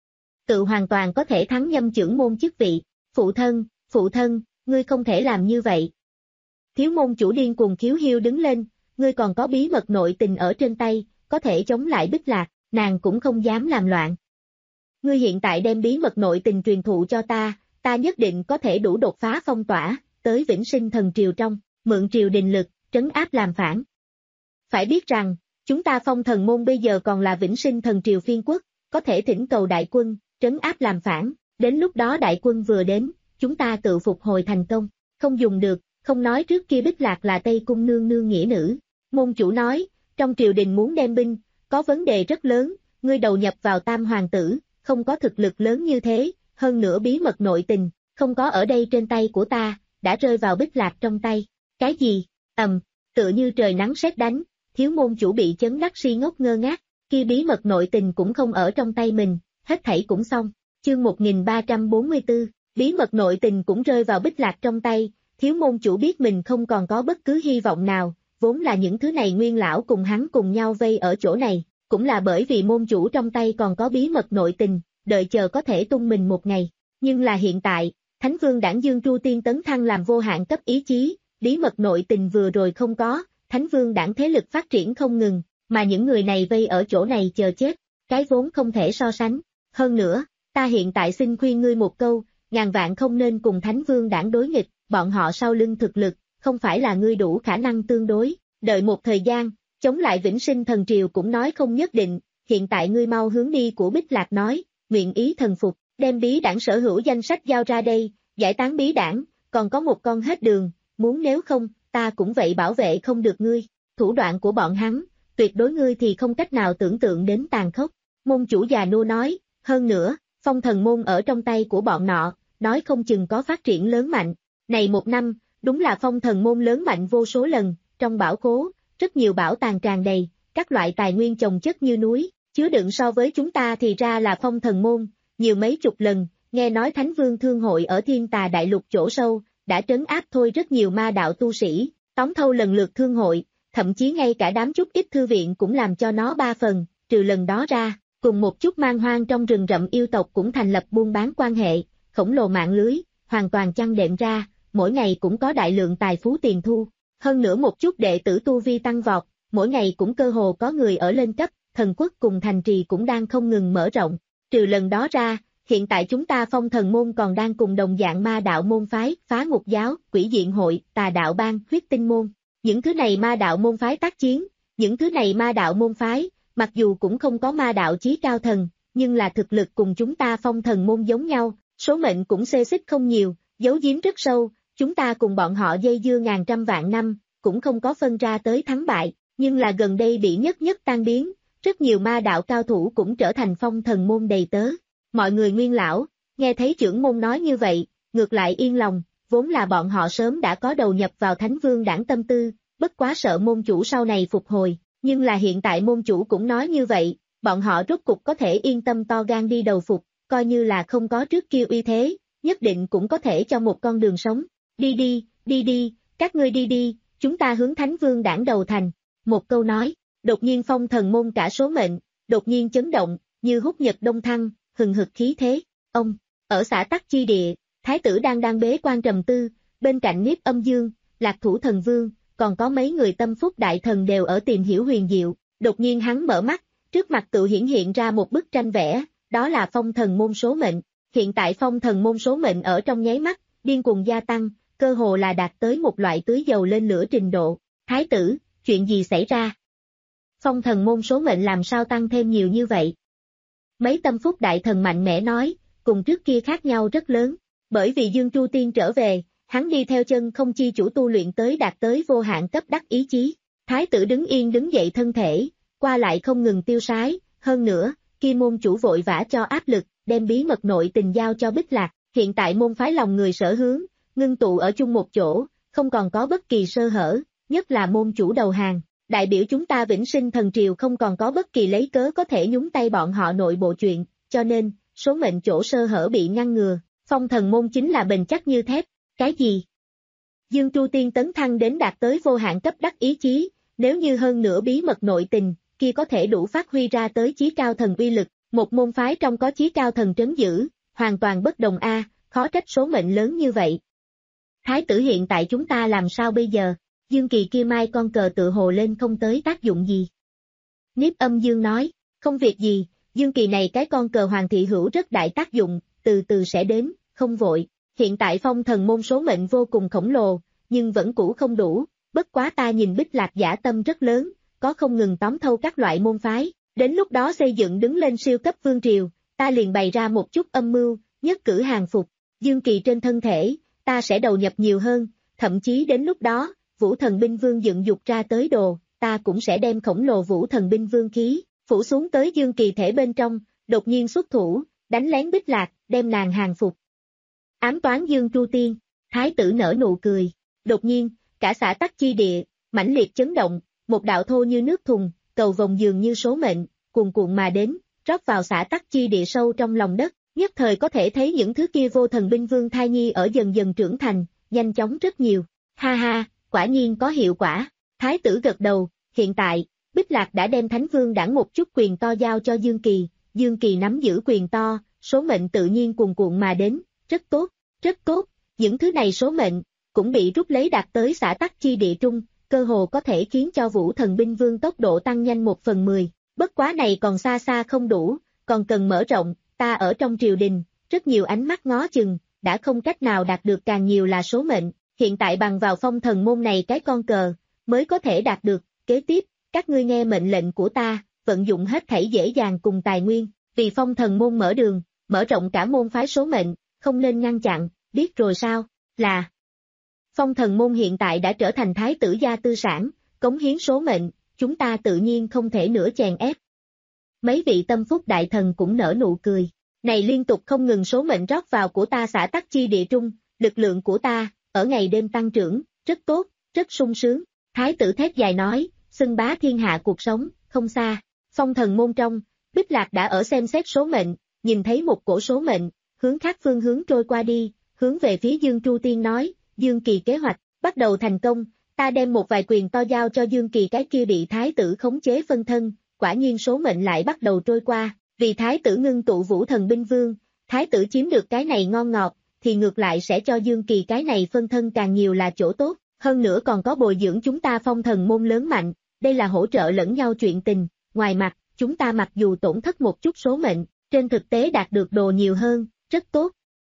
Tự hoàn toàn có thể thắng nhâm chưởng môn chức vị. Phụ thân, phụ thân, ngươi không thể làm như vậy. Thiếu môn chủ điên cuồng khiếu hiu đứng lên, ngươi còn có bí mật nội tình ở trên tay, có thể chống lại Bích Lạc, nàng cũng không dám làm loạn. Ngươi hiện tại đem bí mật nội tình truyền thụ cho ta, ta nhất định có thể đủ đột phá phong tỏa, tới vĩnh sinh thần triều trong, mượn triều đình lực, trấn áp làm phản. Phải biết rằng, chúng ta phong thần môn bây giờ còn là vĩnh sinh thần triều phiên quốc, có thể thỉnh cầu đại quân, trấn áp làm phản, đến lúc đó đại quân vừa đến, chúng ta tự phục hồi thành công, không dùng được, không nói trước kia Bích Lạc là Tây Cung nương nương nghĩa nữ. Môn chủ nói, trong triều đình muốn đem binh, có vấn đề rất lớn, ngươi đầu nhập vào tam hoàng tử, không có thực lực lớn như thế, hơn nữa bí mật nội tình, không có ở đây trên tay của ta, đã rơi vào Bích Lạc trong tay. Cái gì? Ầm, tựa như trời nắng sét đánh, thiếu môn chủ bị chấn đắc si ngốc ngơ ngác, kia bí mật nội tình cũng không ở trong tay mình, hết thảy cũng xong. Chương một nghìn ba trăm bốn mươi tư, bí mật nội tình cũng rơi vào Bích Lạc trong tay, thiếu môn chủ biết mình không còn có bất cứ hy vọng nào, vốn là những thứ này nguyên lão cùng hắn cùng nhau vây ở chỗ này, cũng là bởi vì môn chủ trong tay còn có bí mật nội tình, đợi chờ có thể tung mình một ngày. Nhưng là hiện tại, Thánh Vương Đảng Dương Tru Tiên tấn thăng làm vô hạn cấp ý chí, bí mật nội tình vừa rồi không có, Thánh Vương Đảng thế lực phát triển không ngừng, mà những người này vây ở chỗ này chờ chết, cái vốn không thể so sánh. Hơn nữa, ta hiện tại xin khuyên ngươi một câu, ngàn vạn không nên cùng Thánh Vương Đảng đối nghịch, bọn họ sau lưng thực lực, không phải là ngươi đủ khả năng tương đối, đợi một thời gian, chống lại vĩnh sinh thần triều cũng nói không nhất định, hiện tại ngươi mau hướng đi của Bích Lạc nói, nguyện ý thần phục, đem bí đảng sở hữu danh sách giao ra đây, giải tán bí đảng, còn có một con hết đường, muốn nếu không, ta cũng vậy bảo vệ không được ngươi, thủ đoạn của bọn hắn, tuyệt đối ngươi thì không cách nào tưởng tượng đến tàn khốc. Môn chủ già nua nói, hơn nữa, phong thần môn ở trong tay của bọn nọ, nói không chừng có phát triển lớn mạnh, này một năm, đúng là phong thần môn lớn mạnh vô số lần, trong bảo khố, rất nhiều bảo tàng tràn đầy, các loại tài nguyên chồng chất như núi, chứa đựng so với chúng ta thì ra là phong thần môn, nhiều mấy chục lần, nghe nói Thánh Vương Thương Hội ở Thiên Tà Đại Lục chỗ sâu, đã trấn áp thôi rất nhiều ma đạo tu sĩ, tóm thâu lần lượt thương hội, thậm chí ngay cả đám chút ít thư viện cũng làm cho nó ba phần, trừ lần đó ra, cùng một chút man hoang trong rừng rậm yêu tộc cũng thành lập buôn bán quan hệ, khổng lồ mạng lưới, hoàn toàn chăn đệm ra, mỗi ngày cũng có đại lượng tài phú tiền thu, hơn nữa một chút đệ tử tu vi tăng vọt, mỗi ngày cũng cơ hồ có người ở lên cấp, thần quốc cùng thành trì cũng đang không ngừng mở rộng, trừ lần đó ra, hiện tại chúng ta phong thần môn còn đang cùng đồng dạng ma đạo môn phái, phá ngục giáo, quỷ diện hội, tà đạo bang, huyết tinh môn, những thứ này ma đạo môn phái tác chiến, những thứ này ma đạo môn phái, mặc dù cũng không có ma đạo chí cao thần, nhưng là thực lực cùng chúng ta phong thần môn giống nhau, số mệnh cũng xê xích không nhiều, giấu giếm rất sâu, chúng ta cùng bọn họ dây dưa ngàn trăm vạn năm, cũng không có phân ra tới thắng bại, nhưng là gần đây bị nhất nhất tan biến, rất nhiều ma đạo cao thủ cũng trở thành phong thần môn đầy tớ. Mọi người nguyên lão, nghe thấy trưởng môn nói như vậy, ngược lại yên lòng, vốn là bọn họ sớm đã có đầu nhập vào Thánh Vương Đảng tâm tư, bất quá sợ môn chủ sau này phục hồi, nhưng là hiện tại môn chủ cũng nói như vậy, bọn họ rốt cục có thể yên tâm to gan đi đầu phục, coi như là không có trước kia uy thế, nhất định cũng có thể cho một con đường sống. Đi đi, đi đi, các ngươi đi đi, chúng ta hướng Thánh Vương Đảng đầu thành. Một câu nói, đột nhiên phong thần môn cả số mệnh, đột nhiên chấn động, như hút nhật đông thăng, hừng hực khí thế. Ông, ở xã Tắc Chi Địa, Thái tử đang đang bế quan trầm tư, bên cạnh Niếp Âm Dương, Lạc Thủ Thần Vương, còn có mấy người tâm phúc đại thần đều ở tìm hiểu huyền diệu. Đột nhiên hắn mở mắt, trước mặt tự hiển hiện ra một bức tranh vẽ, đó là phong thần môn số mệnh. Hiện tại phong thần môn số mệnh ở trong nháy mắt, điên cuồng gia tăng, cơ hồ là đạt tới một loại tưới dầu lên lửa trình độ. Thái tử, chuyện gì xảy ra? Phong thần môn số mệnh làm sao tăng thêm nhiều như vậy? Mấy tâm phúc đại thần mạnh mẽ nói, cùng trước kia khác nhau rất lớn, bởi vì Dương Tru Tiên trở về, hắn đi theo chân không chi chủ tu luyện tới đạt tới vô hạn cấp đắc ý chí. Thái tử đứng yên đứng dậy thân thể, qua lại không ngừng tiêu sái, hơn nữa, kia môn chủ vội vã cho áp lực, đem bí mật nội tình giao cho Bích Lạc, hiện tại môn phái lòng người sở hướng, ngưng tụ ở chung một chỗ, không còn có bất kỳ sơ hở, nhất là môn chủ đầu hàng, đại biểu chúng ta vĩnh sinh thần triều không còn có bất kỳ lấy cớ có thể nhúng tay bọn họ nội bộ chuyện, cho nên, số mệnh chỗ sơ hở bị ngăn ngừa, phong thần môn chính là bền chắc như thép. Cái gì? Dương Tru Tiên tấn thăng đến đạt tới vô hạn cấp đắc ý chí, nếu như hơn nữa bí mật nội tình, kia có thể đủ phát huy ra tới chí cao thần uy lực, Một môn phái trong có chí cao thần trấn giữ, hoàn toàn bất đồng a, khó trách số mệnh lớn như vậy. Thái tử hiện tại chúng ta làm sao bây giờ? Dương Kỳ kia mai con cờ tự hồ lên không tới tác dụng gì. Niếp Âm Dương nói, không việc gì, Dương Kỳ này cái con cờ Hoàng thị hữu rất đại tác dụng, từ từ sẽ đến, không vội. Hiện tại phong thần môn số mệnh vô cùng khổng lồ, nhưng vẫn cũ không đủ, bất quá ta nhìn Bích Lạc giả tâm rất lớn, có không ngừng tóm thâu các loại môn phái, đến lúc đó xây dựng đứng lên siêu cấp vương triều, ta liền bày ra một chút âm mưu, nhất cử hàng phục, Dương Kỳ trên thân thể, ta sẽ đầu nhập nhiều hơn, thậm chí đến lúc đó, Vũ Thần Binh Vương dựng dục ra tới đồ, ta cũng sẽ đem khổng lồ Vũ Thần Binh Vương khí, phủ xuống tới Dương Kỳ thể bên trong, đột nhiên xuất thủ, đánh lén Bích Lạc, đem nàng hàng phục. Ám toán Dương Tru Tiên, Thái tử nở nụ cười, đột nhiên, cả xã tắc chi địa, mãnh liệt chấn động, một đạo thô như nước thùng, cầu vồng dường như số mệnh, cuồn cuộn mà đến, rót vào xã tắc chi địa sâu trong lòng đất, nhất thời có thể thấy những thứ kia vô thần binh vương thai nhi ở dần dần trưởng thành, nhanh chóng rất nhiều. Ha ha, quả nhiên có hiệu quả. Thái tử gật đầu, hiện tại, Bích Lạc đã đem Thánh Vương đảng một chút quyền to giao cho Dương Kỳ, Dương Kỳ nắm giữ quyền to, số mệnh tự nhiên cuồn cuộn mà đến, rất tốt, rất tốt, những thứ này số mệnh, cũng bị rút lấy đạt tới xã tắc chi địa trung, cơ hồ có thể khiến cho Vũ Thần Binh Vương tốc độ tăng nhanh một phần mười, bất quá này còn xa xa không đủ, còn cần mở rộng, ta ở trong triều đình, rất nhiều ánh mắt ngó chừng, đã không cách nào đạt được càng nhiều là số mệnh, hiện tại bằng vào phong thần môn này cái con cờ, mới có thể đạt được, kế tiếp, các ngươi nghe mệnh lệnh của ta, vận dụng hết thảy dễ dàng cùng tài nguyên, vì phong thần môn mở đường, mở rộng cả môn phái số mệnh, không nên ngăn chặn, biết rồi sao, là phong thần môn hiện tại đã trở thành thái tử gia tư sản, cống hiến số mệnh, chúng ta tự nhiên không thể nữa chèn ép. Mấy vị tâm phúc đại thần cũng nở nụ cười, này liên tục không ngừng số mệnh rót vào của ta xã tắc chi địa trung, lực lượng của ta, ở ngày đêm tăng trưởng, rất tốt, rất sung sướng, thái tử thét dài nói, xưng bá thiên hạ cuộc sống, không xa, phong thần môn trong, Bích Lạc đã ở xem xét số mệnh, nhìn thấy một cổ số mệnh, hướng khác phương hướng trôi qua đi, hướng về phía Dương Tru Tiên nói, Dương Kỳ kế hoạch, bắt đầu thành công, ta đem một vài quyền to giao cho Dương Kỳ cái kia bị thái tử khống chế phân thân, quả nhiên số mệnh lại bắt đầu trôi qua, vì thái tử ngưng tụ Vũ Thần Binh Vương, thái tử chiếm được cái này ngon ngọt, thì ngược lại sẽ cho Dương Kỳ cái này phân thân càng nhiều là chỗ tốt, hơn nữa còn có bồi dưỡng chúng ta phong thần môn lớn mạnh, đây là hỗ trợ lẫn nhau chuyện tình, ngoài mặt, chúng ta mặc dù tổn thất một chút số mệnh, trên thực tế đạt được đồ nhiều hơn, rất tốt.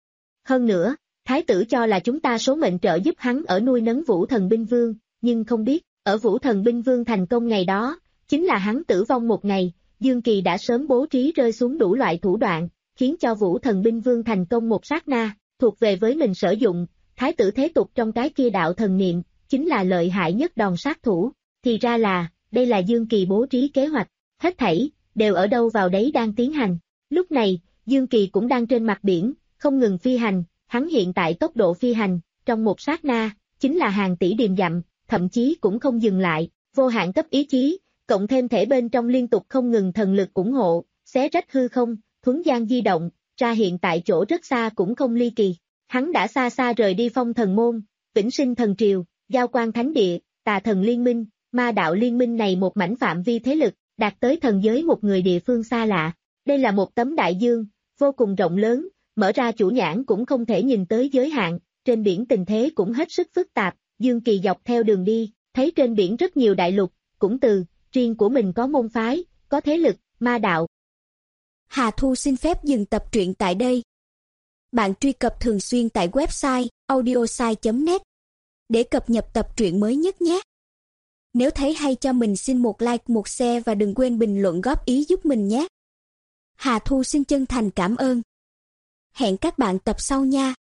Hơn nữa, thái tử cho là chúng ta số mệnh trợ giúp hắn ở nuôi nấng Vũ Thần Binh Vương, nhưng không biết, ở Vũ Thần Binh Vương thành công ngày đó, chính là hắn tử vong một ngày, Dương Kỳ đã sớm bố trí rơi xuống đủ loại thủ đoạn, khiến cho Vũ Thần Binh Vương thành công một sát na, thuộc về với mình sử dụng, thái tử thế tục trong cái kia đạo thần niệm, chính là lợi hại nhất đòn sát thủ, thì ra là, đây là Dương Kỳ bố trí kế hoạch, hết thảy, đều ở đâu vào đấy đang tiến hành. Lúc này, Dương Kỳ cũng đang trên mặt biển, không ngừng phi hành, hắn hiện tại tốc độ phi hành, trong một sát na, chính là hàng tỷ điềm dặm, thậm chí cũng không dừng lại, vô hạn cấp ý chí, cộng thêm thể bên trong liên tục không ngừng thần lực ủng hộ, xé rách hư không, thuấn gian di động, ra hiện tại chỗ rất xa cũng không ly kỳ. Hắn đã xa xa rời đi phong thần môn, vĩnh sinh thần triều, giao quan thánh địa, tà thần liên minh, ma đạo liên minh này một mảnh phạm vi thế lực, đạt tới thần giới một người địa phương xa lạ. Đây là một tấm đại dương, vô cùng rộng lớn, mở ra chủ nhãn cũng không thể nhìn tới giới hạn, trên biển tình thế cũng hết sức phức tạp, Dương Kỳ dọc theo đường đi, thấy trên biển rất nhiều đại lục, cũng từ, riêng của mình có môn phái, có thế lực, ma đạo. Hà Thu xin phép dừng tập truyện tại đây. Bạn truy cập thường xuyên tại website audiosai chấm net để cập nhật tập truyện mới nhất nhé. Nếu thấy hay cho mình xin một like, một share và đừng quên bình luận góp ý giúp mình nhé. Hà Thu xin chân thành cảm ơn. Hẹn các bạn tập sau nha.